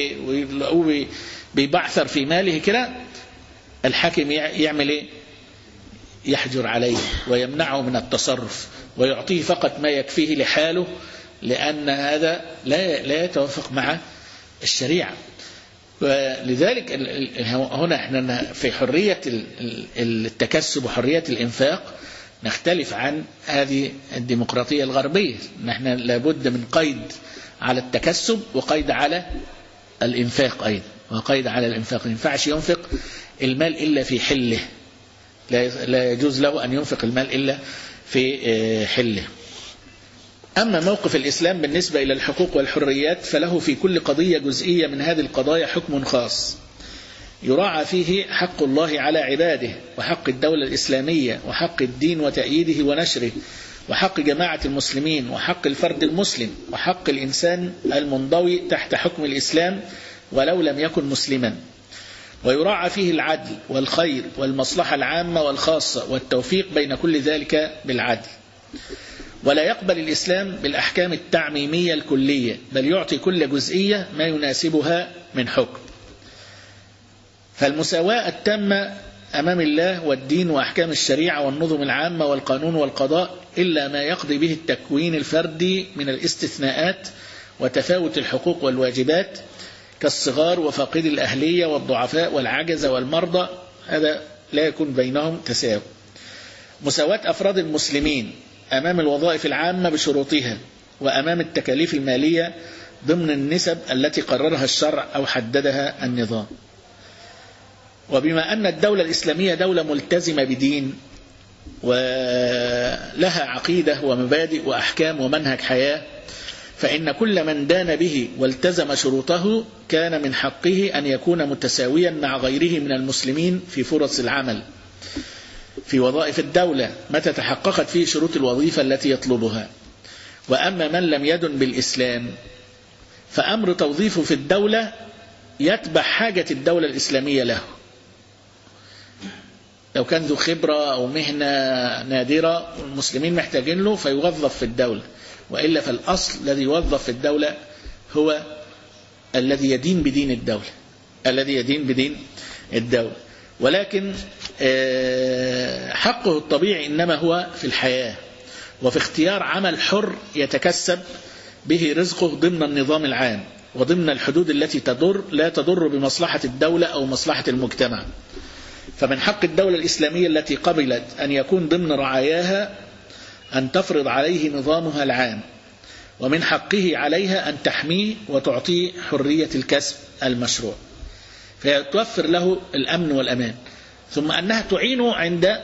وبيبعثر في ماله كده، الحاكم يعمل إيه؟ يحجر عليه ويمنعه من التصرف ويعطيه فقط ما يكفيه لحاله، لأن هذا لا لا يتوافق مع الشريعة. ولذلك هنا احنا في حرية التكسب وحرية الإنفاق نختلف عن هذه الديمقراطية الغربية. نحن لابد من قيد على التكسب وقيد على الإنفاق أيضا. وقيد على الإنفاق. ما ينفعش ينفق المال إلا في حله، لا يجوز له أن ينفق المال إلا في حله. أما موقف الإسلام بالنسبة إلى الحقوق والحريات فله في كل قضية جزئية من هذه القضايا حكم خاص يراعى فيه حق الله على عباده، وحق الدولة الإسلامية، وحق الدين وتأييده ونشره، وحق جماعة المسلمين، وحق الفرد المسلم، وحق الإنسان المنضوي تحت حكم الإسلام ولو لم يكن مسلما. ويراعى فيه العدل والخير والمصلحة العامة والخاصة والتوفيق بين كل ذلك بالعدل. ولا يقبل الإسلام بالأحكام التعميمية الكلية، بل يعطي كل جزئية ما يناسبها من حكم. فالمساواة التامة أمام الله والدين وأحكام الشريعة والنظم العامة والقانون والقضاء، إلا ما يقضي به التكوين الفردي من الاستثناءات وتفاوت الحقوق والواجبات كالصغار وفاقد الأهلية والضعفاء والعجزة والمرضى، هذا لا يكون بينهم تساوي. مساواة أفراد المسلمين أمام الوظائف العامة بشروطها، وأمام التكاليف المالية ضمن النسب التي قررها الشرع أو حددها النظام. وبما أن الدولة الإسلامية دولة ملتزمة بدين ولها عقيدة ومبادئ وأحكام ومنهج حياة، فإن كل من دان به والتزم شروطه كان من حقه أن يكون متساويا مع غيره من المسلمين في فرص العمل في وظائف الدولة متى تحققت فيه شروط الوظيفة التي يطلبها. وأما من لم يدن بالإسلام فأمر توظيفه في الدولة يتبع حاجة الدولة الإسلامية له. لو كان ذو خبرة أو مهنة نادرة المسلمين محتاجين له فيوظف في الدولة، وإلا فالأصل الذي يوظف في الدولة هو الذي يدين بدين الدولة الذي يدين بدين الدولة. ولكن حقه الطبيعي إنما هو في الحياة وفي اختيار عمل حر يتكسب به رزقه ضمن النظام العام وضمن الحدود التي تضر لا تضر بمصلحة الدولة أو مصلحة المجتمع. فمن حق الدولة الإسلامية التي قبلت أن يكون ضمن رعاياها أن تفرض عليه نظامها العام، ومن حقه عليها أن تحميه وتعطيه حرية الكسب المشروع، فيتوفر له الأمن والأمان. ثم أنها تعينه عند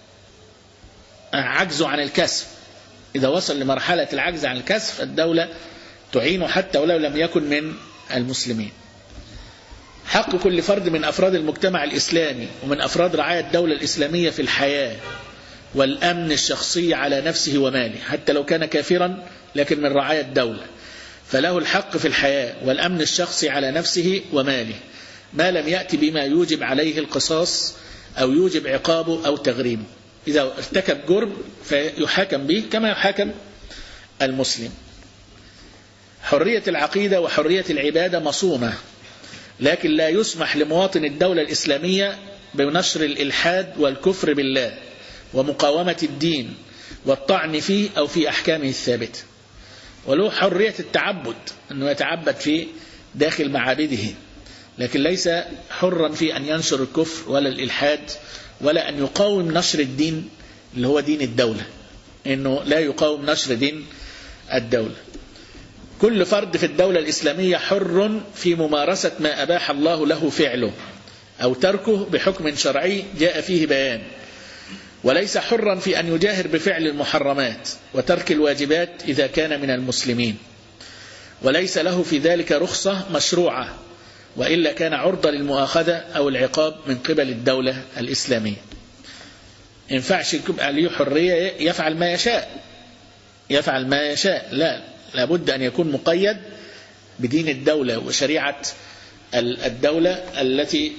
عجزه عن الكسب، إذا وصل لمرحلة العجز عن الكسب الدولة تعينه حتى ولو لم يكن من المسلمين. حق كل فرد من أفراد المجتمع الإسلامي ومن أفراد رعاية الدولة الإسلامية في الحياة والأمن الشخصي على نفسه وماله، حتى لو كان كافرا لكن من رعاية الدولة، فله الحق في الحياة والأمن الشخصي على نفسه وماله ما لم يأتي بما يوجب عليه القصاص أو يوجب عقابه أو تغريمه. إذا ارتكب جرم فيحاكم به كما يحاكم المسلم. حرية العقيدة وحرية العبادة مصونة، لكن لا يسمح لمواطن الدولة الإسلامية بنشر الإلحاد والكفر بالله ومقاومة الدين والطعن فيه أو في أحكامه الثابتة. وله حرية التعبد أنه يتعبد في داخل معابده، لكن ليس حرا في أن ينشر الكفر ولا الإلحاد ولا أن يقاوم نشر الدين اللي هو دين الدولة، إنه لا يقاوم نشر دين الدولة. كل فرد في الدولة الإسلامية حر في ممارسة ما أباح الله له فعله أو تركه بحكم شرعي جاء فيه بيان، وليس حرا في أن يجاهر بفعل المحرمات وترك الواجبات إذا كان من المسلمين، وليس له في ذلك رخصة مشروعة، وإلا كان عرضة للمؤاخذة أو العقاب من قبل الدولة الإسلامية. إن ينفعش يبقى له حرية يفعل ما يشاء يفعل ما يشاء لا، لابد أن يكون مقيد بدين الدولة وشريعة الدولة التي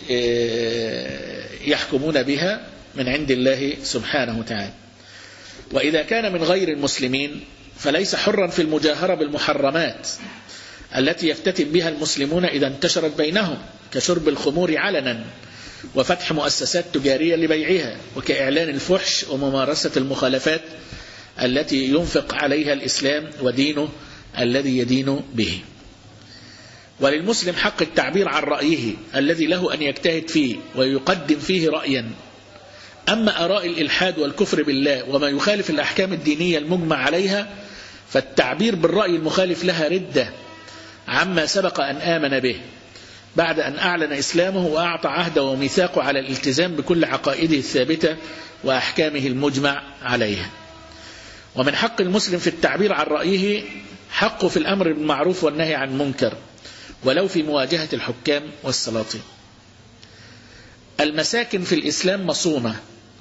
يحكمون بها من عند الله سبحانه وتعالى. وإذا كان من غير المسلمين فليس حرا في المجاهرة بالمحرمات التي يفتتن بها المسلمون إذا انتشرت بينهم، كشرب الخمور علنا وفتح مؤسسات تجارية لبيعها، وكإعلان الفحش وممارسة المخالفات التي ينفق عليها الإسلام ودينه الذي يدين به. وللمسلم حق التعبير عن رأيه الذي له أن يجتهد فيه ويقدم فيه رأيا. أما آراء الإلحاد والكفر بالله وما يخالف الأحكام الدينية المجمع عليها فالتعبير بالرأي المخالف لها ردة عما سبق أن آمن به، بعد أن أعلن إسلامه وأعطى عهده وميثاقه على الالتزام بكل عقائده الثابتة وأحكامه المجمع عليها. ومن حق المسلم في التعبير عن رأيه حقه في الأمر بالمعروف والنهي عن المنكر ولو في مواجهة الحكام والسلاطين. المساكن في الإسلام مصونة،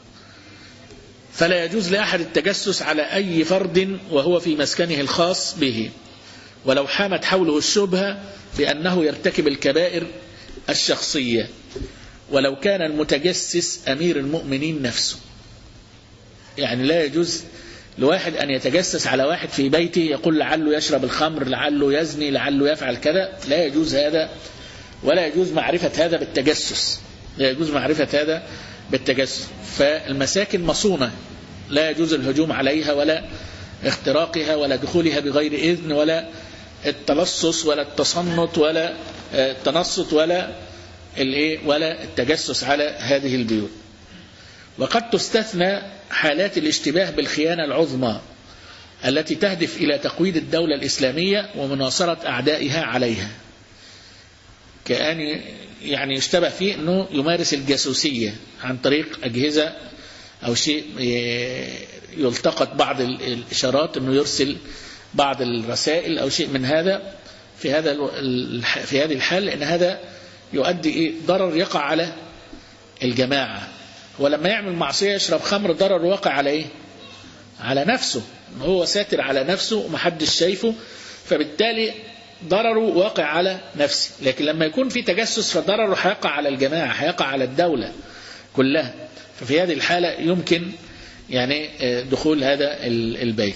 فلا يجوز لأحد التجسس على أي فرد وهو في مسكنه الخاص به، ولو حامت حوله الشبهة بأنه يرتكب الكبائر الشخصية، ولو كان المتجسس أمير المؤمنين نفسه. يعني لا يجوز لواحد أن يتجسس على واحد في بيته يقول لعله يشرب الخمر، لعله يزني، لعله يفعل كذا، لا يجوز هذا، ولا يجوز معرفة هذا بالتجسس، لا يجوز معرفة هذا بالتجسس. فالمساكن مصونة، لا يجوز الهجوم عليها ولا اختراقها ولا دخولها بغير إذن ولا التلصص ولا التصنت ولا التنصت ولا ولا التجسس على هذه البيوت. وقد تستثنى حالات الاشتباه بالخيانة العظمى التي تهدف إلى تقويض الدولة الإسلامية ومناصرة أعدائها عليها، كأن يعني يشتبه فيه أنه يمارس الجاسوسية عن طريق أجهزة أو شيء يلتقط بعض الإشارات، أنه يرسل بعض الرسائل أو شيء من هذا في هذا في هذه الحال، لأن هذا يؤدي ضرر يقع على الجماعة. ولما يعمل معصية يشرب خمر ضرر واقع على إيه؟ على نفسه، هو ساتر على نفسه ومحدش شايفه، فبالتالي ضرره واقع على نفسه. لكن لما يكون في تجسس فضرره هيقع على الجماعة، هيقع على الدولة كلها. ففي هذه الحالة يمكن يعني دخول هذا البيت.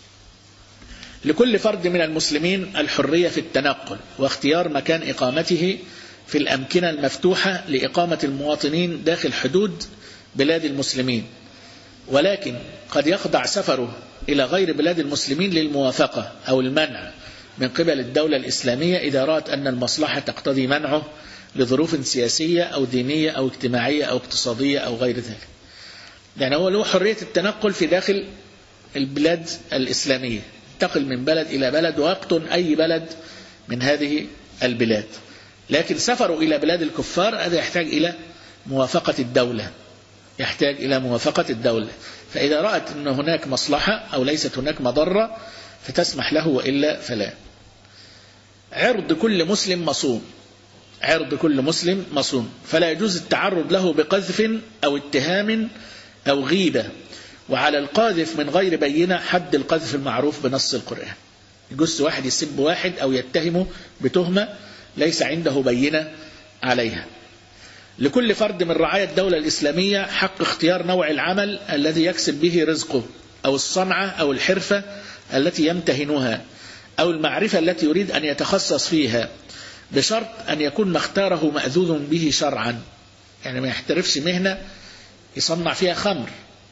لكل فرد من المسلمين الحرية في التنقل واختيار مكان إقامته في الأمكنة المفتوحة لإقامة المواطنين داخل حدود بلاد المسلمين، ولكن قد يخضع سفره إلى غير بلاد المسلمين للموافقة أو المنع من قبل الدولة الإسلامية إذا رأت أن المصلحة تقتضي منعه لظروف سياسية أو دينية أو اجتماعية أو اقتصادية أو غير ذلك. يعني هو له حرية التنقل في داخل البلاد الإسلامية، ينتقل من بلد إلى بلد ويقطن أي بلد من هذه البلاد، لكن سفره إلى بلاد الكفار هذا يحتاج إلى موافقة الدولة، يحتاج إلى موافقة الدولة. فإذا رأت أن هناك مصلحة أو ليست هناك مضرة فتسمح له، وإلا فلا. عرض كل مسلم مصون، عرض كل مسلم مصون، فلا يجوز التعرض له بقذف أو اتهام أو غيبة. وعلى القاذف من غير بينة حد القذف المعروف بنص القرآن. يجوز واحد يسب واحد أو يتهمه بتهمة ليس عنده بينة عليها. لكل فرد من رعايا الدولة الإسلامية حق اختيار نوع العمل الذي يكسب به رزقه، أو الصنعة أو الحرفة التي يمتهنها، أو المعرفة التي يريد أن يتخصص فيها، بشرط أن يكون ما اختاره مأذون به شرعا. يعني ما يحترفش مهنة يصنع فيها خمر،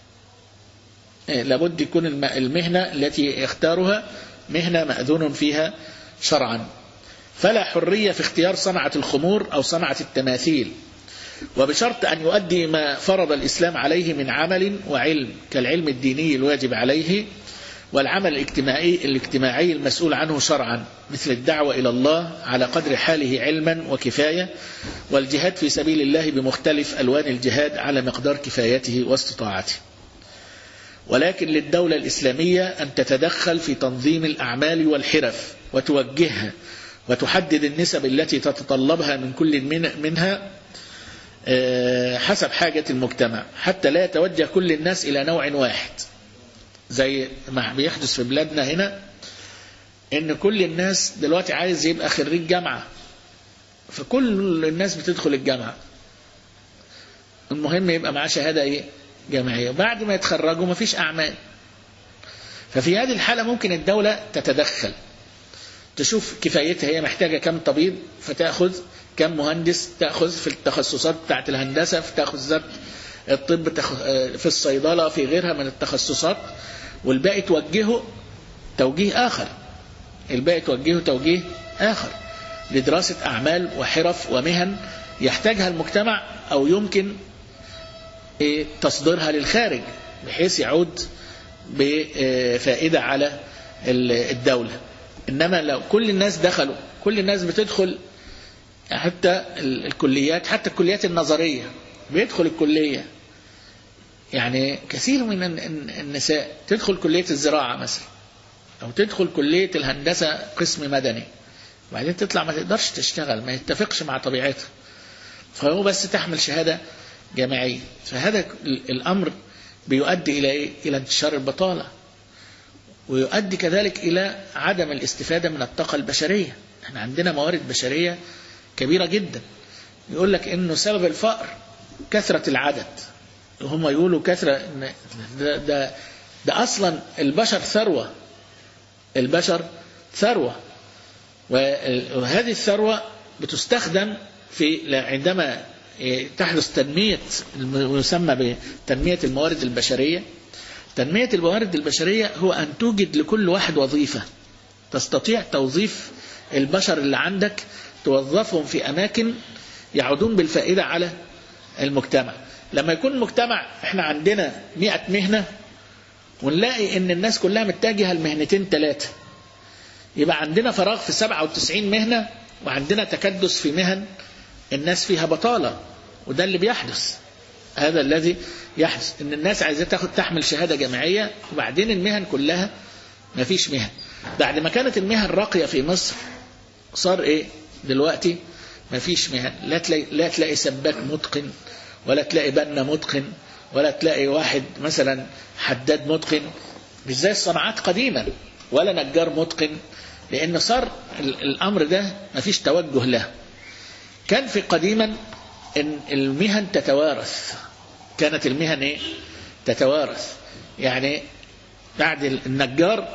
لابد يكون المهنة التي يختارها مهنة مأذون فيها شرعا. فلا حرية في اختيار صنعة الخمور أو صنعة التماثيل، وبشرط أن يؤدي ما فرض الإسلام عليه من عمل وعلم، كالعلم الديني الواجب عليه، والعمل الاجتماعي الاجتماعي المسؤول عنه شرعا، مثل الدعوة إلى الله على قدر حاله علما وكفاية، والجهاد في سبيل الله بمختلف ألوان الجهاد على مقدار كفايته واستطاعته. ولكن للدولة الإسلامية أن تتدخل في تنظيم الأعمال والحرف وتوجهها وتحدد النسب التي تتطلبها من كل منها حسب حاجة المجتمع، حتى لا يتوجه كل الناس إلى نوع واحد، زي ما بيحدث في بلادنا هنا إن كل الناس دلوقتي عايز يبقى خريج جامعة، فكل الناس بتدخل الجامعة، المهم يبقى معاه شهادة إيه؟ جامعية، بعد ما يتخرجوا ما فيش أعمال. ففي هذه الحالة ممكن الدولة تتدخل، تشوف كفايتها، هي محتاجة كم طبيب فتأخذ، كم مهندس تأخذ في التخصصات بتاعت الهندسة، فتأخذ الطب في الصيدلة في غيرها من التخصصات، والباقي توجهه توجيه آخر، الباقي توجهه توجيه آخر لدراسة أعمال وحرف ومهن يحتاجها المجتمع أو يمكن تصديرها للخارج بحيث يعود بفائدة على الدولة. إنما لو كل الناس دخلوا، كل الناس بتدخل حتى الكليات، حتى الكليات النظرية بيدخل الكلية، يعني كثير من النساء تدخل كلية الزراعة مثلا أو تدخل كلية الهندسة قسم مدني، وبعدين تطلع ما تقدرش تشتغل، ما يتفقش مع طبيعتها، فهو بس تحمل شهادة جامعية. فهذا الأمر بيؤدي إلى إيه؟ إلى انتشار البطالة، ويؤدي كذلك إلى عدم الاستفادة من الطاقة البشرية. احنا عندنا موارد بشرية كبيرة جدا، يقول لك إنه سبب الفقر كثرة العدد، هم يقولوا كثرة، ده, ده, ده أصلا البشر ثروة، البشر ثروة، وهذه الثروة بتستخدم في عندما تحدث تنمية يسمى بتنمية الموارد البشرية. تنمية الموارد البشرية هو أن توجد لكل واحد وظيفة، تستطيع توظيف البشر اللي عندك، توظفهم في أماكن يعودون بالفائدة على المجتمع. لما يكون المجتمع احنا عندنا مئة مهنة ونلاقي ان الناس كلها متجهة المهنتين ثلاثة، يبقى عندنا فراغ في سبعة وتسعين مهنة، وعندنا تكدس في مهن الناس فيها بطالة. وده اللي بيحدث، هذا الذي يحدث، ان الناس عايزة تاخد تحمل شهادة جامعية، وبعدين المهن كلها ما فيش مهن. بعد ما كانت المهن راقية في مصر صار ايه دلوقتي؟ ما فيش مهن، لا تلاقي, لا تلاقي سباك متقن، ولا تلاقي بنا متقن، ولا تلاقي واحد مثلا حداد متقن، مش زي الصناعات قديما، ولا نجار متقن، لأن صار الأمر ده ما فيش توجه له. كان في قديما إن المهن تتوارث، كانت المهن إيه؟ تتوارث، يعني بعد النجار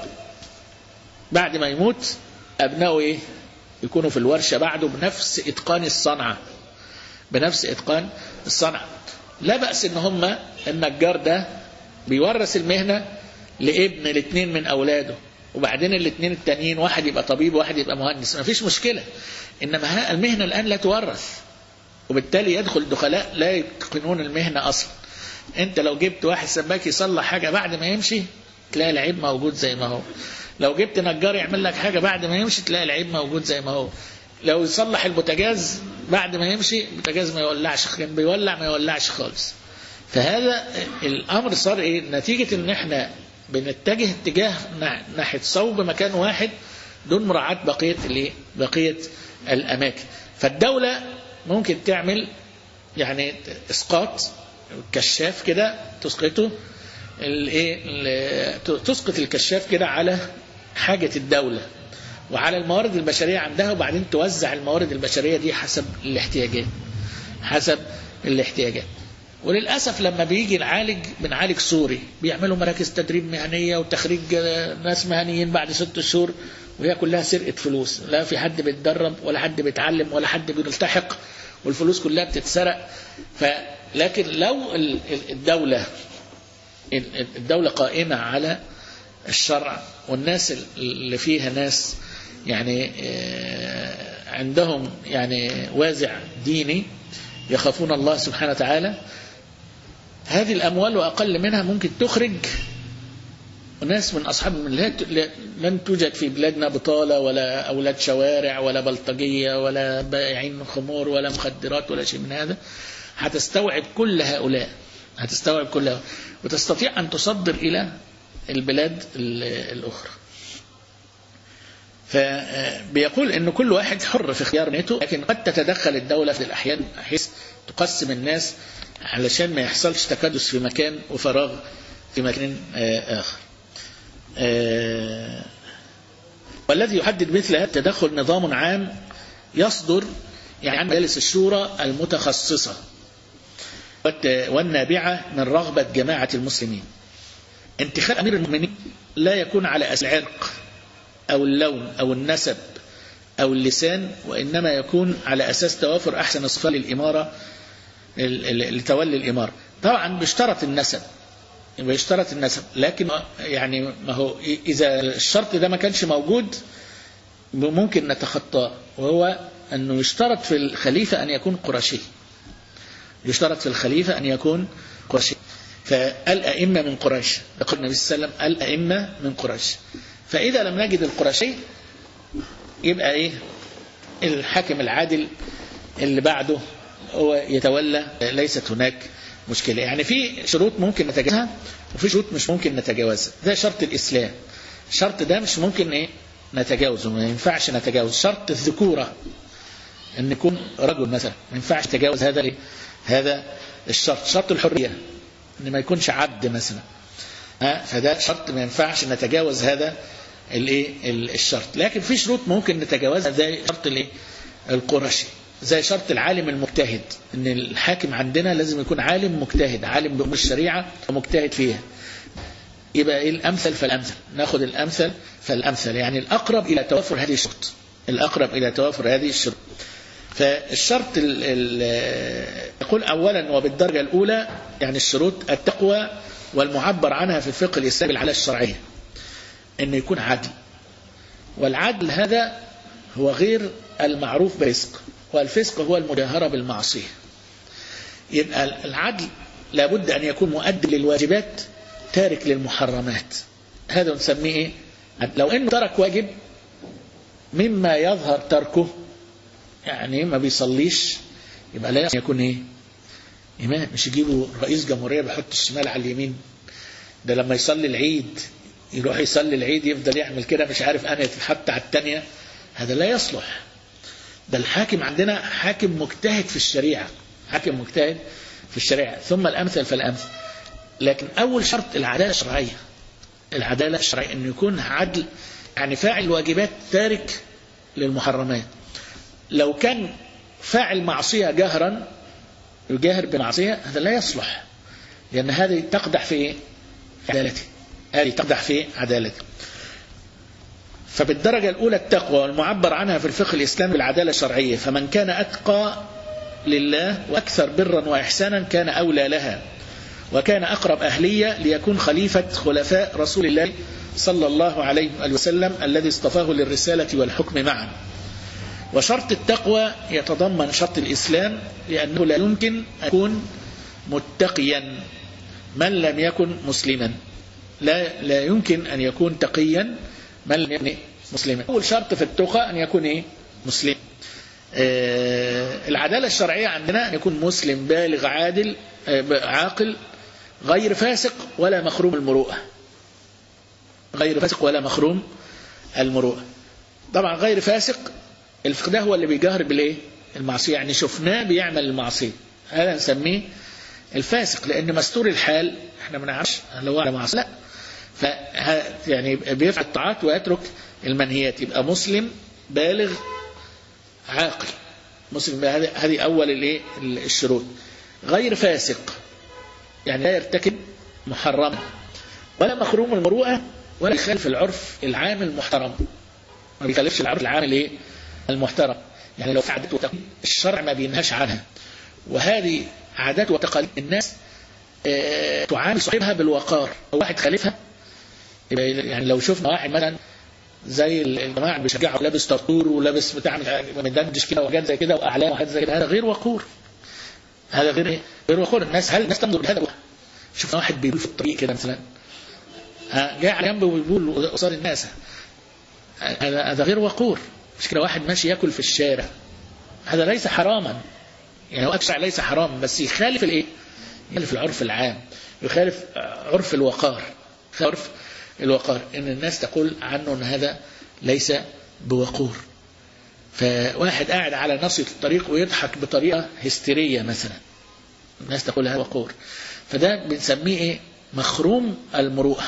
بعد ما يموت أبنائه إيه؟ يكونوا في الورشة بعده بنفس إتقان الصنعة، بنفس إتقان الصنعة. لا بأس إن هم النجار ده بيورث المهنة لابن الاثنين من أولاده، وبعدين الاثنين التانيين واحد يبقى طبيب وواحد يبقى مهندس، ما فيش مشكلة. إنما المهنة الآن لا تورث، وبالتالي يدخل دخلاء لا يتقنون المهنة أصلا. أنت لو جبت واحد سباك يصلح حاجة بعد ما يمشي تلاقي العيب موجود زي ما هو، لو جبت نجار يعمل لك حاجة بعد ما يمشي تلاقي العيب موجود زي ما هو، لو يصلح البوتاجاز بعد ما يمشي البوتاجاز ما يولعش، كان بيولع ما يولعش خالص. فهذا الأمر صار إيه؟ نتيجة إن إحنا بنتجه اتجاه ناحية صوب مكان واحد دون مراعاة بقية اللي بقية الأماكن. فالدولة ممكن تعمل يعني إسقاط كشاف كده، تسقطه الايه، تسقط الكشاف كده على حاجة الدولة وعلى الموارد البشرية عندها، وبعدين توزع الموارد البشرية دي حسب الاحتياجات، حسب الاحتياجات. وللأسف لما بيجي العالج بنعالج سوري، بيعملوا مراكز تدريب مهنية وتخريج ناس مهنيين بعد ست شهور، وهي كلها سرقة فلوس، لا في حد بيتدرب ولا حد بيتعلم ولا حد بيلتحق، والفلوس كلها بتتسرق. فلكن لو الدولة الدولة قائمة على الشرع، والناس اللي فيها ناس يعني عندهم يعني وازع ديني يخافون الله سبحانه وتعالى، هذه الأموال وأقل منها ممكن تخرج ناس من أصحاب من لن توجد في بلادنا بطالة ولا أولاد شوارع ولا بلطجية ولا بائعين خمور ولا مخدرات ولا شيء من هذا. هتستوعب كل هؤلاء، هتستوعب كل هؤلاء وتستطيع أن تصدر إلى البلاد الأخرى. فبيقول أن كل واحد حر في اختيار نيته، لكن قد تتدخل الدولة في الأحيان بحيث تقسم الناس علشان ما يحصلش تكدس في مكان وفراغ في مكان آخر. والذي يحدد مثل هذا التدخل نظام عام يصدر يعني عن مجالس الشورى المتخصصة والنابعة من رغبة جماعة المسلمين. انتخاب أمير المؤمنين لا يكون على أساس العرق أو اللون أو النسب أو اللسان، وإنما يكون على أساس توافر أحسن الصفات للإمارة لتولي الإمارة. طبعا بيشترط النسب، بيشترط النسب، لكن يعني ما هو إذا الشرط ده ما كانش موجود ممكن نتخطاه، وهو أنه يشترط في الخليفة أن يكون قرشي، يشترط في الخليفة أن يكون قرشي. فالأئمة من قريش، يقول النبي صلى الله عليه وسلم الأئمة من قريش. فإذا لم نجد القرشي يبقى إيه؟ الحاكم العادل اللي بعده هو يتولى ليست هناك مشكلة. يعني في شروط ممكن نتجاوزها وفي شروط مش ممكن نتجاوزها. ده شرط الإسلام، الشرط ده مش ممكن ايه نتجاوزه، ما ينفعش نتجاوز. شرط الذكورة ان يكون رجل مثلا ما ينفعش تجاوز هذا ايه هذا الشرط. شرط الحرية ان ما يكونش عبد مثلا، ها فده شرط ما ينفعش نتجاوز هذا الايه الشرط. لكن في شروط ممكن نتجاوزها زي شرط الايه القرشي، زي شرط العالم المجتهد، ان الحاكم عندنا لازم يكون عالم مجتهد، عالم بأمور الشريعة ومجتهد فيها. يبقى ايه الامثل فالامثل، ناخد الامثل فالامثل، يعني الاقرب الى توافر هذه الشروط، الاقرب الى توافر هذه الشروط. فالشرط يقول اولا وبالدرجة الاولى، يعني الشروط التقوى والمعبر عنها في الفقه الاسلامي العدالة الشرعية، ان يكون عدل. والعدل هذا هو غير المعروف بالفسق، والفسق هو المجاهرة بالمعصية. يبقى العدل لابد أن يكون مؤدي للواجبات تارك للمحرمات، هذا نسميه إيه؟ لو أنه ترك واجب مما يظهر تركه، يعني ما بيصليش، يبقى لا يكون إيه إمام. مش يجيبوا رئيس جمهورية بيحط الشمال على اليمين، ده لما يصلي العيد يروح يصلي العيد يفضل يعمل كده مش عارف أنا يتحط على التانية، هذا لا يصلح. ده الحاكم عندنا حاكم مجتهد في الشريعة، حاكم مجتهد في الشريعة. ثم الأمثل فالأمثل. لكن أول شرط العدالة الشرعية، العدالة الشرعية أن يكون عدل، يعني فاعل الواجبات تارك للمحرمات. لو كان فاعل معصية جهرا يجاهر بمعصية، هذا لا يصلح، لأن هذه تقدح في عدالته، هذه تقدح في عدالته. فبالدرجة الأولى التقوى والمعبر عنها في الفقه الإسلامي بالعدالة الشرعية، فمن كان أتقى لله وأكثر برا وإحسانا كان أولى لها، وكان أقرب أهلية ليكون خليفة خلفاء رسول الله صلى الله عليه وسلم الذي اصطفاه للرسالة والحكم معا. وشرط التقوى يتضمن شرط الإسلام، لأنه لا يمكن أن يكون متقيا من لم يكن مسلما، لا, لا يمكن أن يكون تقيا من لم يكن مسلما. أول شرط في التقى أن يكون إيه؟ مسلم. آه العدالة الشرعية عندنا أن يكون مسلم بالغ عادل آه عاقل غير فاسق ولا مخروم المروءة، غير فاسق ولا مخروم المروءة. طبعا غير فاسق الفقه ده هو اللي بيجاهر بالإيه؟ المعصية، يعني شفناه بيعمل المعصية، هذا نسميه الفاسق، لأن مستور الحال احنا ما نعرفش هل هو على معصية لا، ف يعني بيفعل الطاعات ويترك المنهيات. يبقى مسلم بالغ عاقل، مسلم، هذه أول الايه الشروط. غير فاسق يعني لا يرتكب محرم ولا مخروم المروءة ولا يخالف العرف العام المحترم، ما بيخالفش العرف العام الايه المحترم. يعني لو في عادات وتقاليد الشرع ما بينهاش عنها، وهذه عادات وتقاليد الناس اه تعامل صاحبها بالوقار، أو واحد خالفها. يعني لو شفنا واحد مثلا زي الجماعة اللي بيشجعوا لابس طرطور ولابس بتاع مدندش كده وحاجات زي كده واعلام وحاجات زي كده، هذا غير وقور، هذا غير غير وقور. الناس هل الناس تنظر لهذا؟ شفنا واحد بيقول في الطريق كده مثلا، ها جاي على جنبه ويقول قصاد الناس، هذا هذا غير وقور. مش كده واحد ماشي ياكل في الشارع، هذا ليس حراما، يعني هو أكشع ليس حرام، بس يخالف الايه؟ يخالف العرف العام، يخالف عرف الوقار، عرف الوقار، ان الناس تقول عنه ان هذا ليس بوقور. فواحد قاعد على نص الطريق ويضحك بطريقة هستيرية مثلا، الناس تقول هذا وقور، فده بنسميه ايه؟ مخروم المروءة.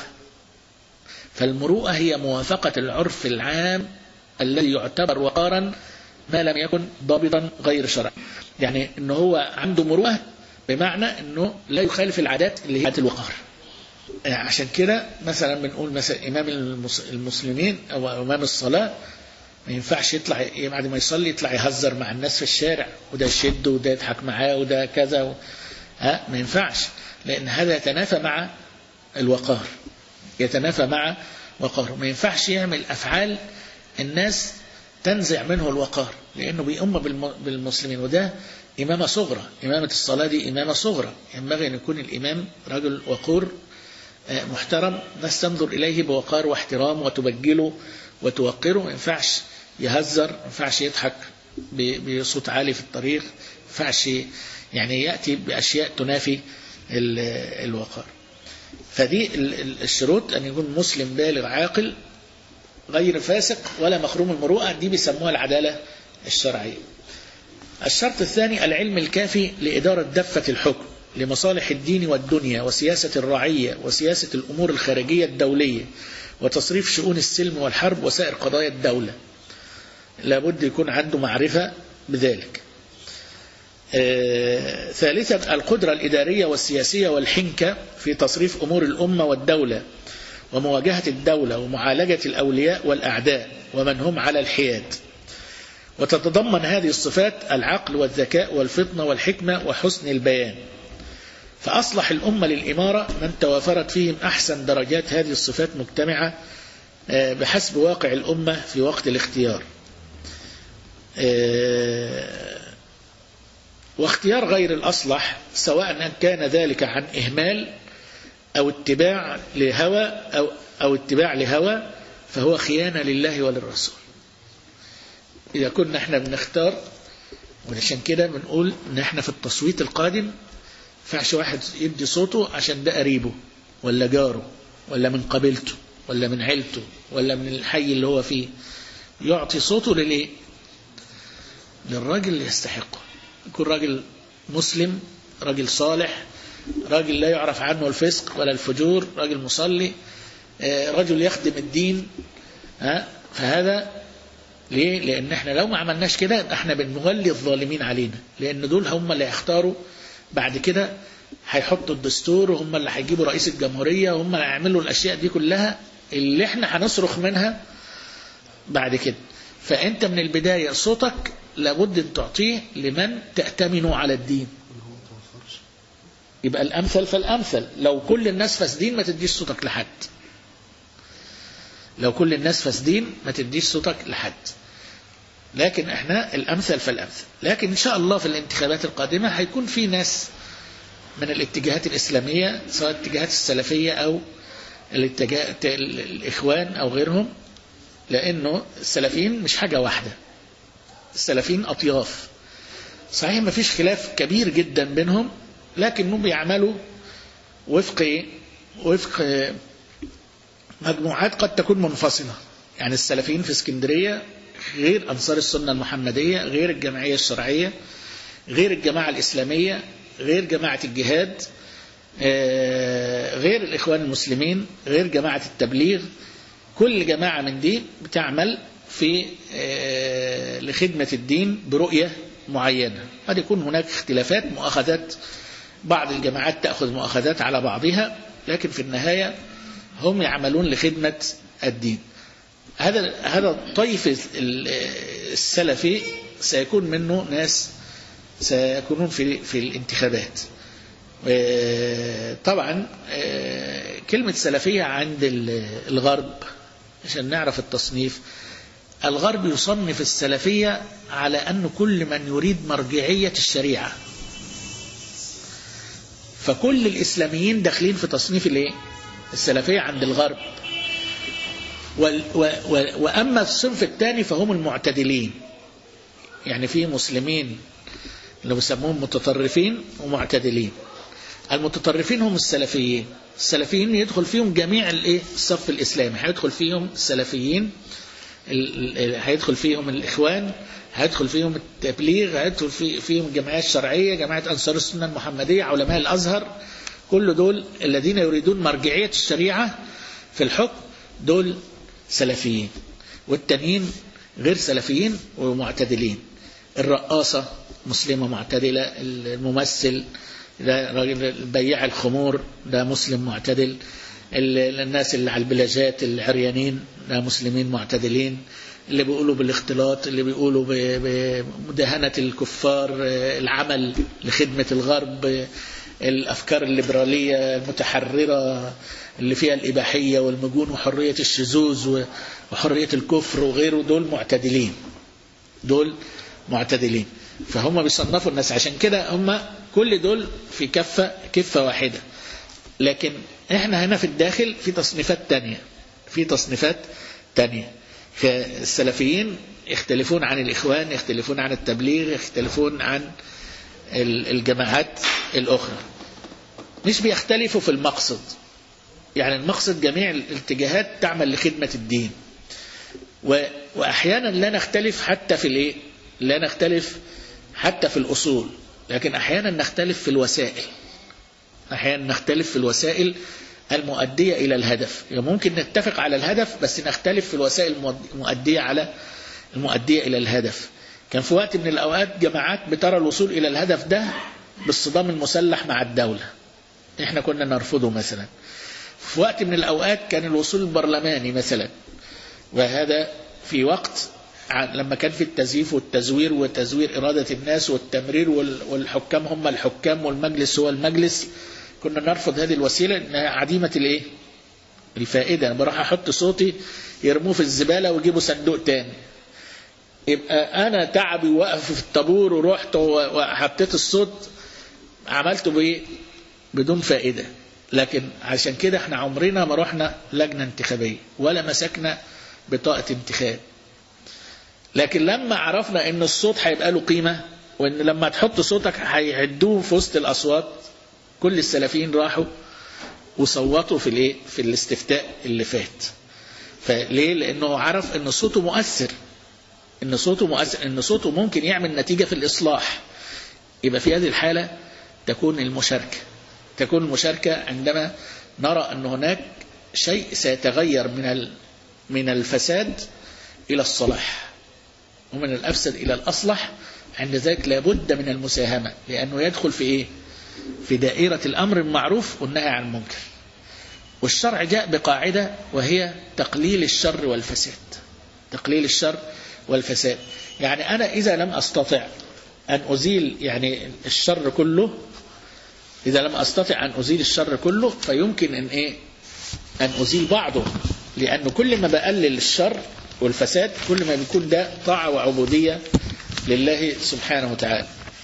فالمروءة هي موافقة العرف العام الذي يعتبر وقارا ما لم يكن ضابطا غير شرعي، يعني انه هو عنده مروءة بمعنى انه لا يخالف العادات اللي هي عادات الوقار. عشان كده مثلا بنقول مثلا إمام المسلمين أو إمام الصلاة ما ينفعش يطلع بعد ما يصلي يطلع يهزر مع الناس في الشارع، وده يشد وده يضحك معاه وده كذا و... ها ما ينفعش، لأن هذا يتنافى مع الوقار، يتنافى مع وقار. ما ينفعش يعمل أفعال الناس تنزع منه الوقار، لأنه بيؤم بالمسلمين، وده إمامة صغرى. إمامة الصلاة دي إمامة صغرى، ينبغي أن يكون الإمام رجل وقور محترم، ناس تنظر إليه بوقار واحترام وتبجله وتوقره. ما ينفعش يهزر، ما ينفعش يضحك بصوت عالي في الطريق، فعش يعني يأتي بأشياء تنافي الوقار. فدي الشروط أن يكون مسلم بالغ عاقل غير فاسق ولا مخروم المروءة، دي بيسموها العدالة الشرعية. الشرط الثاني العلم الكافي لإدارة دفة الحكم لمصالح الدين والدنيا وسياسة الرعية وسياسة الأمور الخارجية الدولية وتصريف شؤون السلم والحرب وسائر قضايا الدولة. لابد يكون عنده معرفة بذلك. آه ثالثا القدرة الإدارية والسياسية والحنكة في تصريف أمور الأمة والدولة ومواجهة الدولة ومعالجة الأولياء والأعداء ومن هم على الحياد. وتتضمن هذه الصفات العقل والذكاء والفطنة والحكمة وحسن البيان. فأصلح الأمة للإمارة من توافرت فيهم أحسن درجات هذه الصفات مجتمعة بحسب واقع الأمة في وقت الاختيار. واختيار غير الأصلح سواء كان ذلك عن إهمال أو اتباع لهوى أو, أو اتباع لهوى فهو خيانة لله وللرسول. إذا كنا احنا بنختار، وعشان كده بنقول ان احنا في التصويت القادم فعش واحد يدي صوته عشان ده قريبه ولا جاره ولا من قبيلته ولا من عيلته ولا من الحي اللي هو فيه، يعطي صوته لليه؟ للراجل اللي يستحقه. يكون راجل مسلم، راجل صالح، راجل لا يعرف عنه الفسق ولا الفجور، راجل مصلي، رجل يخدم الدين. ها فهذا ليه؟ لأن احنا لو ما عملناش كده احنا بنولي الظالمين علينا، لأن دول هم اللي هيختاروا بعد كده، هيحطوا الدستور وهم اللي هيجيبوا رئيس الجمهورية وهم اللي هيعملوا الأشياء دي كلها اللي احنا هنصرخ منها بعد كده. فأنت من البداية صوتك لابد أن تعطيه لمن تأتمنوا على الدين. يبقى الأمثل فالأمثل. لو كل الناس فاسدين ما تديش صوتك لحد، لو كل الناس فاسدين ما تديش صوتك لحد. لكن احنا الأمثل فالأمثل. لكن إن شاء الله في الانتخابات القادمة هيكون في ناس من الاتجاهات الإسلامية، سواء الاتجاهات السلفية أو الاتجاهات الإخوان أو غيرهم، لأنه السلفيين مش حاجة واحدة، السلفيين أطياف. صحيح ما فيش خلاف كبير جدا بينهم، لكنهم بيعملوا وفق وفق مجموعات قد تكون منفصلة. يعني السلفيين في اسكندرية غير أنصار السنة المحمدية، غير الجمعية الشرعية، غير الجماعة الإسلامية، غير جماعة الجهاد، غير الإخوان المسلمين، غير جماعة التبليغ. كل جماعة من دي بتعمل في لخدمة الدين برؤية معينة. قد يكون هناك اختلافات، مؤاخذات، بعض الجماعات تأخذ مؤاخذات على بعضها، لكن في النهاية هم يعملون لخدمة الدين. هذا هذا الطيف السلفي سيكون منه ناس سيكونون في في الانتخابات. طبعا كلمة سلفية عند الغرب عشان نعرف التصنيف، الغرب يصنف السلفية على أن كل من يريد مرجعية الشريعة. فكل الإسلاميين داخلين في تصنيف الايه؟ السلفية عند الغرب. وأما الصنف الثاني فهم المعتدلين. يعني في مسلمين اللي بيسموهم متطرفين ومعتدلين. المتطرفين هم السلفيين. السلفيين يدخل فيهم جميع الايه؟ الصف الإسلامي، هيدخل فيهم السلفيين، هيدخل فيهم الإخوان، هيدخل فيهم التبليغ، هيدخل فيهم الجمعية الشرعية، جماعة أنصار السنة المحمدية، علماء الأزهر. كل دول الذين يريدون مرجعية الشريعة في الحكم دول سلفيين، والتانيين غير سلفيين ومعتدلين. الرقاصة مسلمة معتدلة، الممثل ده راجل، بياع الخمور ده مسلم معتدل، الناس اللي على البلاجات العريانين ده مسلمين معتدلين، اللي بيقولوا بالاختلاط، اللي بيقولوا بمداهنة الكفار، العمل لخدمة الغرب، الأفكار الليبرالية المتحررة اللي فيها الإباحية والمجون وحرية الشذوذ وحرية الكفر وغيره، دول معتدلين، دول معتدلين. فهم بيصنفوا الناس عشان كده هم كل دول في كفة كفة واحدة. لكن احنا هنا في الداخل في تصنيفات تانية، في تصنيفات تانية. فالسلفيين يختلفون عن الإخوان، يختلفون عن التبليغ، يختلفون عن الجماعات الأخرى. مش بيختلفوا في المقصد، يعني المقصد جميع الاتجاهات تعمل لخدمة الدين، وأحيانا لا نختلف حتى في الإيه؟ لا نختلف حتى في الأصول، لكن أحيانا نختلف في الوسائل. أحيانا نختلف في الوسائل المؤدية إلى الهدف. يعني ممكن نتفق على الهدف بس نختلف في الوسائل المؤدية على المؤدية إلى الهدف. كان في وقت من الأوقات جماعات بترى الوصول إلى الهدف ده بالصدام المسلح مع الدولة، إحنا كنا نرفضه مثلا. في وقت من الأوقات كان الوصول البرلماني مثلا، وهذا في وقت لما كان في التزييف والتزوير وتزوير إرادة الناس والتمرير والحكام هم الحكام والمجلس هو المجلس، كنا نرفض هذه الوسيلة إنها عديمة الإيه؟ الفائدة. أنا بروح أحط صوتي يرموه في الزبالة ويجيبوا صندوق تاني، يبقى أنا تعبي وقف في الطابور ورحت وحطيت الصوت عملته بإيه؟ بدون فائدة. لكن عشان كده احنا عمرنا ما رحنا لجنة انتخابية ولا مسكنا بطاقة انتخاب. لكن لما عرفنا ان الصوت هيبقى له قيمة، وان لما تحط صوتك هيعدوه في وسط الأصوات، كل السلفيين راحوا وصوتوا في الايه؟ في الاستفتاء اللي فات. فليه؟ لانه عرف ان صوته مؤثر، ان صوته مؤثر، ان صوته ممكن يعمل نتيجة في الإصلاح. يبقى في هذه الحالة تكون المشاركة تكون المشاركة عندما نرى أن هناك شيء سيتغير من من الفساد إلى الصلاح، ومن الأفسد إلى الأصلح. عند ذلك لابد من المساهمة، لأنه يدخل في إيه؟ في دائرة الأمر المعروف والنهي عن المنكر. والشرع جاء بقاعدة وهي تقليل الشر والفساد. تقليل الشر والفساد يعني أنا إذا لم أستطع أن أزيل يعني الشر كله، إذا لم أستطع أن أزيل الشر كله فيمكن أن إيه؟ أن أزيل بعضه، لأنه كل ما بقلل الشر والفساد كل ما بيكون ده طاعة وعبودية لله سبحانه وتعالى.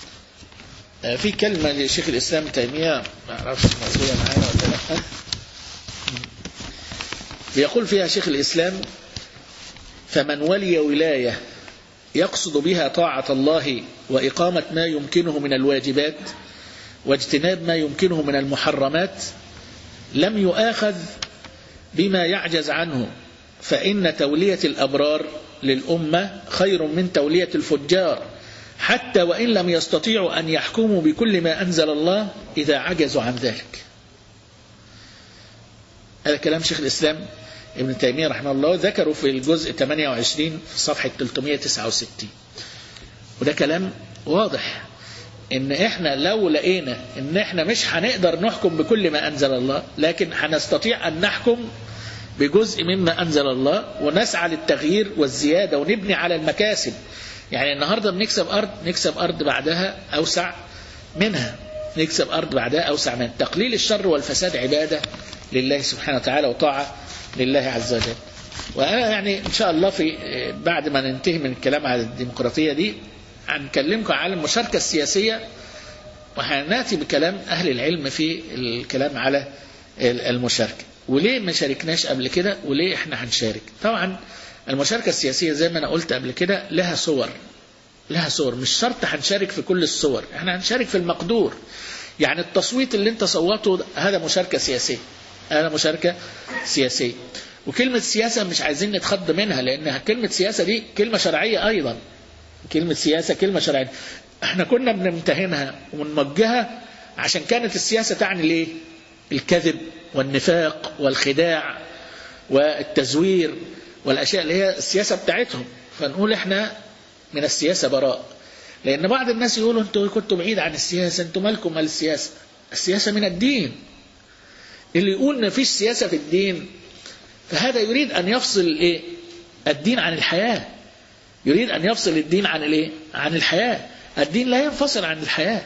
في كلمة لشيخ الإسلام ابن تيمية ما أعرفش موجودة معانا ولا لا، بيقول فيها شيخ الإسلام: فمن ولي ولاية يقصد بها طاعة الله وإقامة ما يمكنه من الواجبات واجتناب ما يمكنه من المحرمات لم يؤاخذ بما يعجز عنه، فإن تولية الأبرار للأمة خير من تولية الفجار، حتى وإن لم يستطيعوا أن يحكموا بكل ما أنزل الله إذا عجزوا عن ذلك. هذا كلام شيخ الإسلام ابن تيمية رحمه الله، ذكروا في الجزء ثمانية وعشرين في صفحة ثلاثمائة وتسعة وستين. وده كلام واضح ان احنا لو لقينا ان احنا مش هنقدر نحكم بكل ما انزل الله، لكن هنستطيع ان نحكم بجزء مما انزل الله ونسعى للتغيير والزيادة ونبني على المكاسب. يعني النهاردة بنكسب ارض، نكسب ارض بعدها اوسع منها، نكسب ارض بعدها اوسع منها. تقليل الشر والفساد عبادة لله سبحانه وتعالى وطاعة لله عز وجل. وانا يعني ان شاء الله في بعد ما ننتهي من الكلام على الديمقراطية دي هنكلمكم على المشاركة السياسية، وهنأتي بكلام أهل العلم في الكلام على المشاركة وليه ما شاركناش قبل كده وليه احنا هنشارك. طبعا المشاركة السياسية زي ما أنا قلت قبل كده لها صور، لها صور، مش شرط هنشارك في كل الصور، احنا هنشارك في المقدور. يعني التصويت اللي انت صوته هذا مشاركة سياسية، هذا مشاركة سياسية. وكلمة سياسة مش عايزين نتخض منها، لأن كلمة سياسة دي كلمة شرعية أيضا. كلمة سياسة كلمة شرعية، احنا كنا بنمتهنها وبنوجهها عشان كانت السياسة تعني الايه؟ الكذب والنفاق والخداع والتزوير والأشياء اللي هي السياسة بتاعتهم. فنقول احنا من السياسة براء، لأن بعض الناس يقولوا انتوا كنتوا بعيد عن السياسة، انتوا مالكم مال السياسة. السياسة من الدين. اللي يقول ما فيش سياسة في الدين فهذا يريد أن يفصل الايه؟ الدين عن الحياة، يريد أن يفصل الدين عن الايه؟ عن الحياة. الدين لا ينفصل عن الحياة.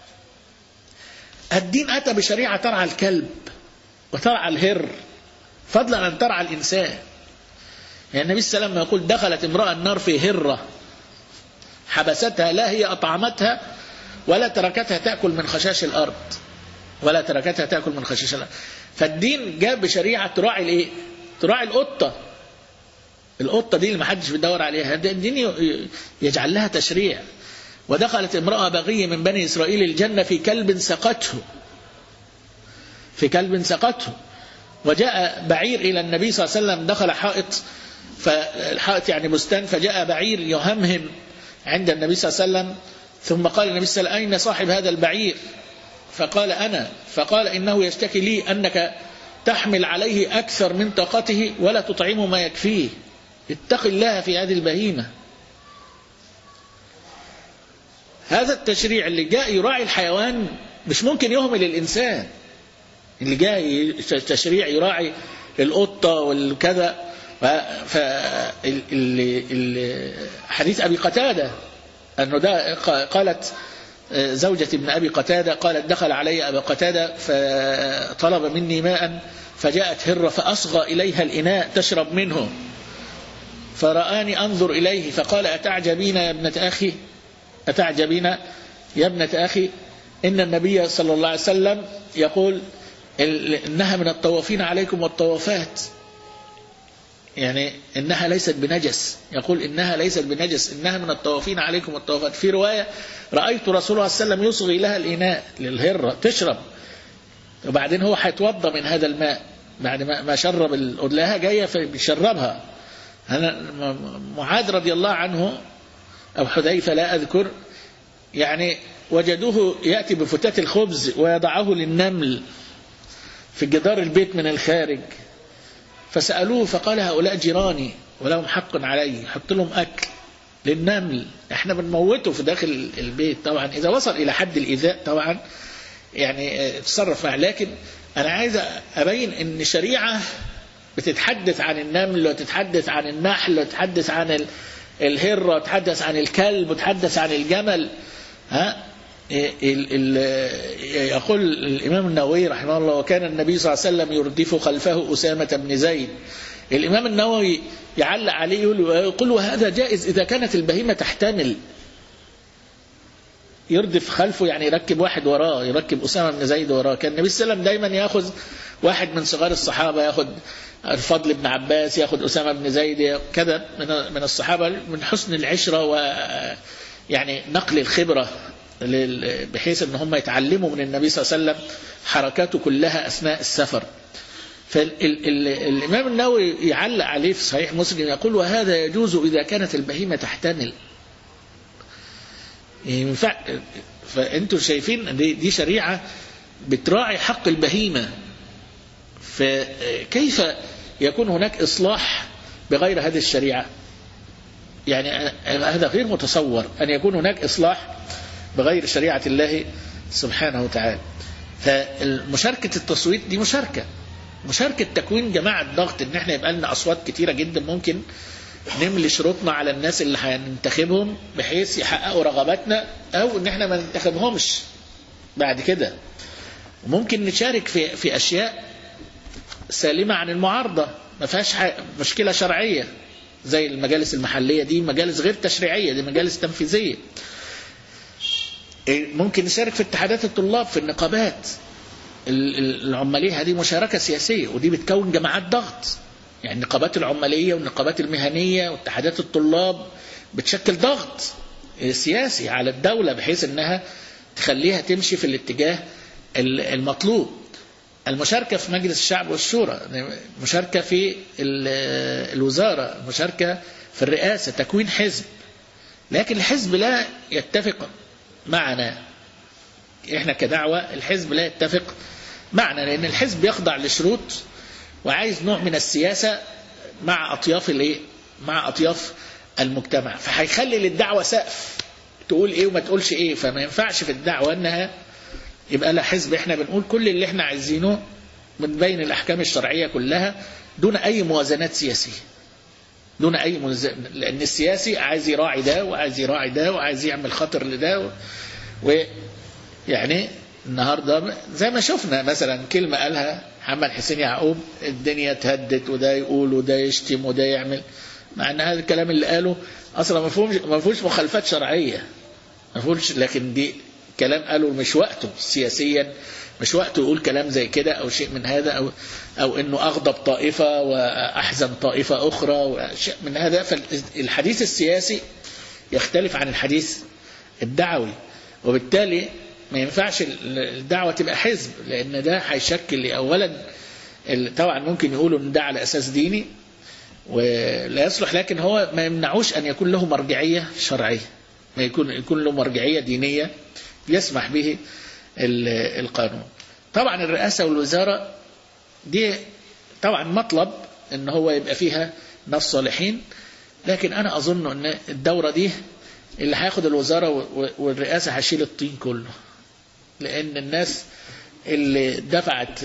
الدين أتى بشريعة ترعى الكلب وترعى الهر فضلا أن ترعى الإنسان. يعني النبي صلى الله عليه وسلم يقول: دخلت امرأة النار في هرة حبستها، لا هي أطعمتها ولا تركتها تأكل من خشاش الأرض، ولا تركتها تأكل من خشاش الأرض. فالدين جاء بشريعة تراعي الايه؟ تراعي القطة. القطة دي اللي ما حدش بيدور عليها، الدين يجعل لها تشريع. ودخلت امرأة بغي من بني إسرائيل الجنة في كلب سقته، في كلب سقته. وجاء بعير إلى النبي صلى الله عليه وسلم، دخل حائط، فالحائط يعني بستان، فجاء بعير يهمهم عند النبي صلى الله عليه وسلم، ثم قال النبي صلى الله عليه وسلم: أين صاحب هذا البعير؟ فقال: أنا. فقال: إنه يشتكي لي أنك تحمل عليه أكثر من طاقته ولا تطعمه ما يكفيه، اتق الله في هذه البهيمة. هذا التشريع اللي جاء يراعي الحيوان مش ممكن يهمل الإنسان، اللي جاء تشريع يراعي القطة والكذا. فحديث أبي قتادة أنه ده قالت زوجة ابن أبي قتادة، قالت: دخل علي أبي قتادة فطلب مني ماء، فجاءت هرة فأصغى إليها الإناء تشرب منه، فرآني أنظر إليه فقال: أتعجبين يا ابنة أخي، أتعجبين يا ابنة أخي، إن النبي صلى الله عليه وسلم يقول إنها من الطوافين عليكم والطوافات، يعني إنها ليست بنجس، يقول إنها ليست بنجس، إنها من الطوافين عليكم والطوافات. في رواية: رأيت رسول الله صلى الله عليه وسلم يصغي لها الإناء للهرة تشرب، وبعدين هو حيتوضى من هذا الماء بعد ما شرب الأدلاها جاية فبيشربها. معاذ رضي الله عنه أو حذيفة لا أذكر، يعني وجدوه يأتي بفتات الخبز ويضعه للنمل في جدار البيت من الخارج، فسألوه فقال: هؤلاء جيراني ولهم حق علي، حط لهم أكل للنمل، احنا بنموته في داخل البيت. طبعا إذا وصل إلى حد الإيذاء طبعا يعني تصرف معه، لكن أنا عايز أبين أن شريعة بتتحدث عن النمل وتتحدث عن النحل وتتحدث عن الهرة وتتحدث عن الكلب وتتحدث عن الجمل. ها ال ال يقول الإمام النووي رحمه الله: وكان النبي صلى الله عليه وسلم يردف خلفه أسامة بن زيد. الإمام النووي يعلق عليه يقول: وهذا جائز إذا كانت البهيمة تحتمل. يردف خلفه يعني يركب واحد وراه، يركب أسامة بن زيد وراه. كان النبي صلى الله عليه وسلم دايما يأخذ واحد من صغار الصحابة، يأخذ الفضل بن عباس، يأخذ أسامة بن زيد كذا من الصحابة، من حسن العشرة ويعني نقل الخبرة، بحيث ان هم يتعلموا من النبي صلى الله عليه وسلم حركاته كلها أثناء السفر. فالإمام النووي يعلق عليه في صحيح مسلم يقول: وهذا يجوز إذا كانت البهيمة تحتمل. فأنتم شايفين دي شريعة بتراعي حق البهيمة، فكيف يكون هناك إصلاح بغير هذه الشريعة؟ يعني هذا غير متصور أن يكون هناك إصلاح بغير شريعة الله سبحانه وتعالى. فمشاركة التصويت دي مشاركة مشاركة تكوين جماعة ضغط، ان احنا يبقى لنا أصوات كتيرة جدا، ممكن نملي شروطنا على الناس اللي هننتخبهم بحيث يحققوا رغباتنا، او ان احنا ما ننتخبهمش بعد كده. وممكن نشارك في في أشياء سالمة عن المعارضة، ما فيهاش مشكلة شرعية، زي المجالس المحلية، دي مجالس غير تشريعية، دي مجالس تنفيذية. ممكن نشارك في اتحادات الطلاب، في النقابات العمالية، هذه مشاركة سياسية، ودي بتكون جماعات ضغط. يعني النقابات العمالية والنقابات المهنية واتحادات الطلاب بتشكل ضغط سياسي على الدولة بحيث انها تخليها تمشي في الاتجاه المطلوب. المشاركة في مجلس الشعب والشورى، مشاركة في الوزارة، مشاركة في الرئاسة، تكوين حزب. لكن الحزب لا يتفق معنا احنا كدعوة، الحزب لا يتفق معنا، لأن الحزب يخضع لشروط وعايز نوع من السياسة مع أطياف الايه مع أطياف المجتمع، فهيخلي للدعوة سقف تقول ايه وما تقولش ايه. فما ينفعش في الدعوة انها يبقى لها حزب. احنا بنقول كل اللي احنا عايزينه من بين الأحكام الشرعية كلها دون أي موازنات سياسية، دون أي موازنات، لأن السياسي عايز يراعي ده وعايز يراعي ده وعايز يعمل خطر لده. ويعني النهاردة زي ما شفنا مثلا كلمة قالها محمد حسين يعقوب، الدنيا تهدت وده يقول وده يشتم وده يعمل، مع ان هذا الكلام اللي قاله اصلا ما فيهوش مخالفات شرعية، ما فيهوش، لكن دي كلام قالوا مش وقته سياسيا، مش وقته يقول كلام زي كده أو شيء من هذا، أو, أو أنه أغضب طائفة وأحزن طائفة أخرى وشيء من هذا. فالحديث السياسي يختلف عن الحديث الدعوي، وبالتالي ما ينفعش الدعوة تبقى حزب، لأن ده هيشكل أولا طبعا ممكن يقولوا أن ده على أساس ديني ولا يصلح، لكن هو ما يمنعوش أن يكون له مرجعية شرعية، ما يكون يكون له مرجعية دينية يسمح به القانون. طبعا الرئاسة والوزارة دي طبعا مطلب أن هو يبقى فيها ناس صالحين، لكن أنا أظن أن الدورة دي اللي هياخد الوزارة والرئاسة هشيل الطين كله، لأن الناس اللي دفعت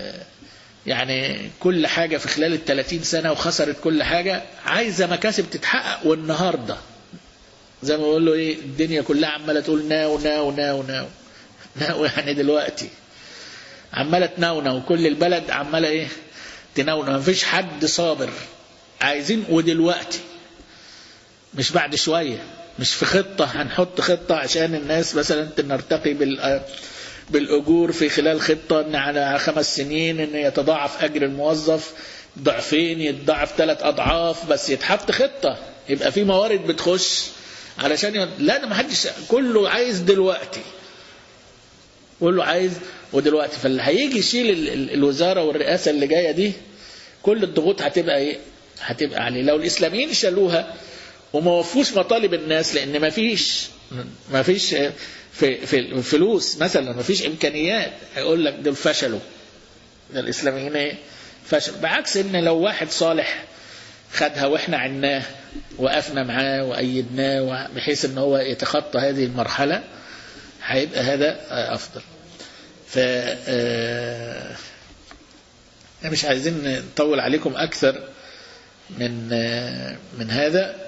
يعني كل حاجة في خلال الثلاثين سنة وخسرت كل حاجة عايزة مكاسب تتحقق، والنهاردة زي ما بقول له إيه الدنيا كلها عمالة تقول ناو ناو ناو ناو ناو، يعني دلوقتي عمالة تناونا وكل البلد عمالة إيه تناونا، مفيش حد صابر، عايزين ودلوقتي مش بعد شوية، مش في خطة هنحط خطة عشان الناس مثلا نرتقي بال بالأجور في خلال خطة إن على خمس سنين إن يتضاعف أجر الموظف ضعفين، يتضاعف ثلاث أضعاف، بس يتحط خطة يبقى في موارد بتخش علشان ي... لا ده ما حدش، كله عايز دلوقتي، كله عايز ودلوقتي. فاللي هيجي يشيل ال... ال... الوزارة والرئاسة اللي جاية دي كل الضغوط هتبقى إيه؟ هتبقى عليه. لو الإسلاميين شالوها وما وفوش مطالب الناس، لأن ما فيش ما فيش في في الفلوس مثلا، ما فيش إمكانيات، هيقول لك دول فشلوا، الإسلاميين ايه فشل. بعكس إن لو واحد صالح خدها وإحنا عناه وقفنا معاه وأيدناه بحيث إن هو يتخطى هذه المرحلة، هيبقى هذا أفضل. ف مش عايزين نطول عليكم أكثر من من هذا.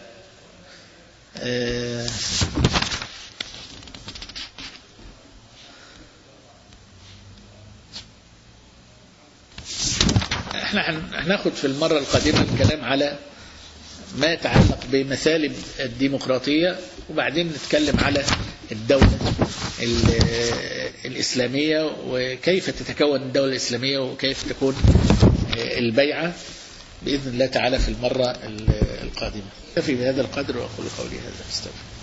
احنا هناخد في المرة القادمة الكلام على ما يتعلق بمثالب الديمقراطية، وبعدين نتكلم على الدولة الإسلامية وكيف تتكون الدولة الإسلامية وكيف تكون البيعة بإذن الله تعالى في المرة القادمة. أكتفي بهذا القدر وأقول قولي هذا. استغفر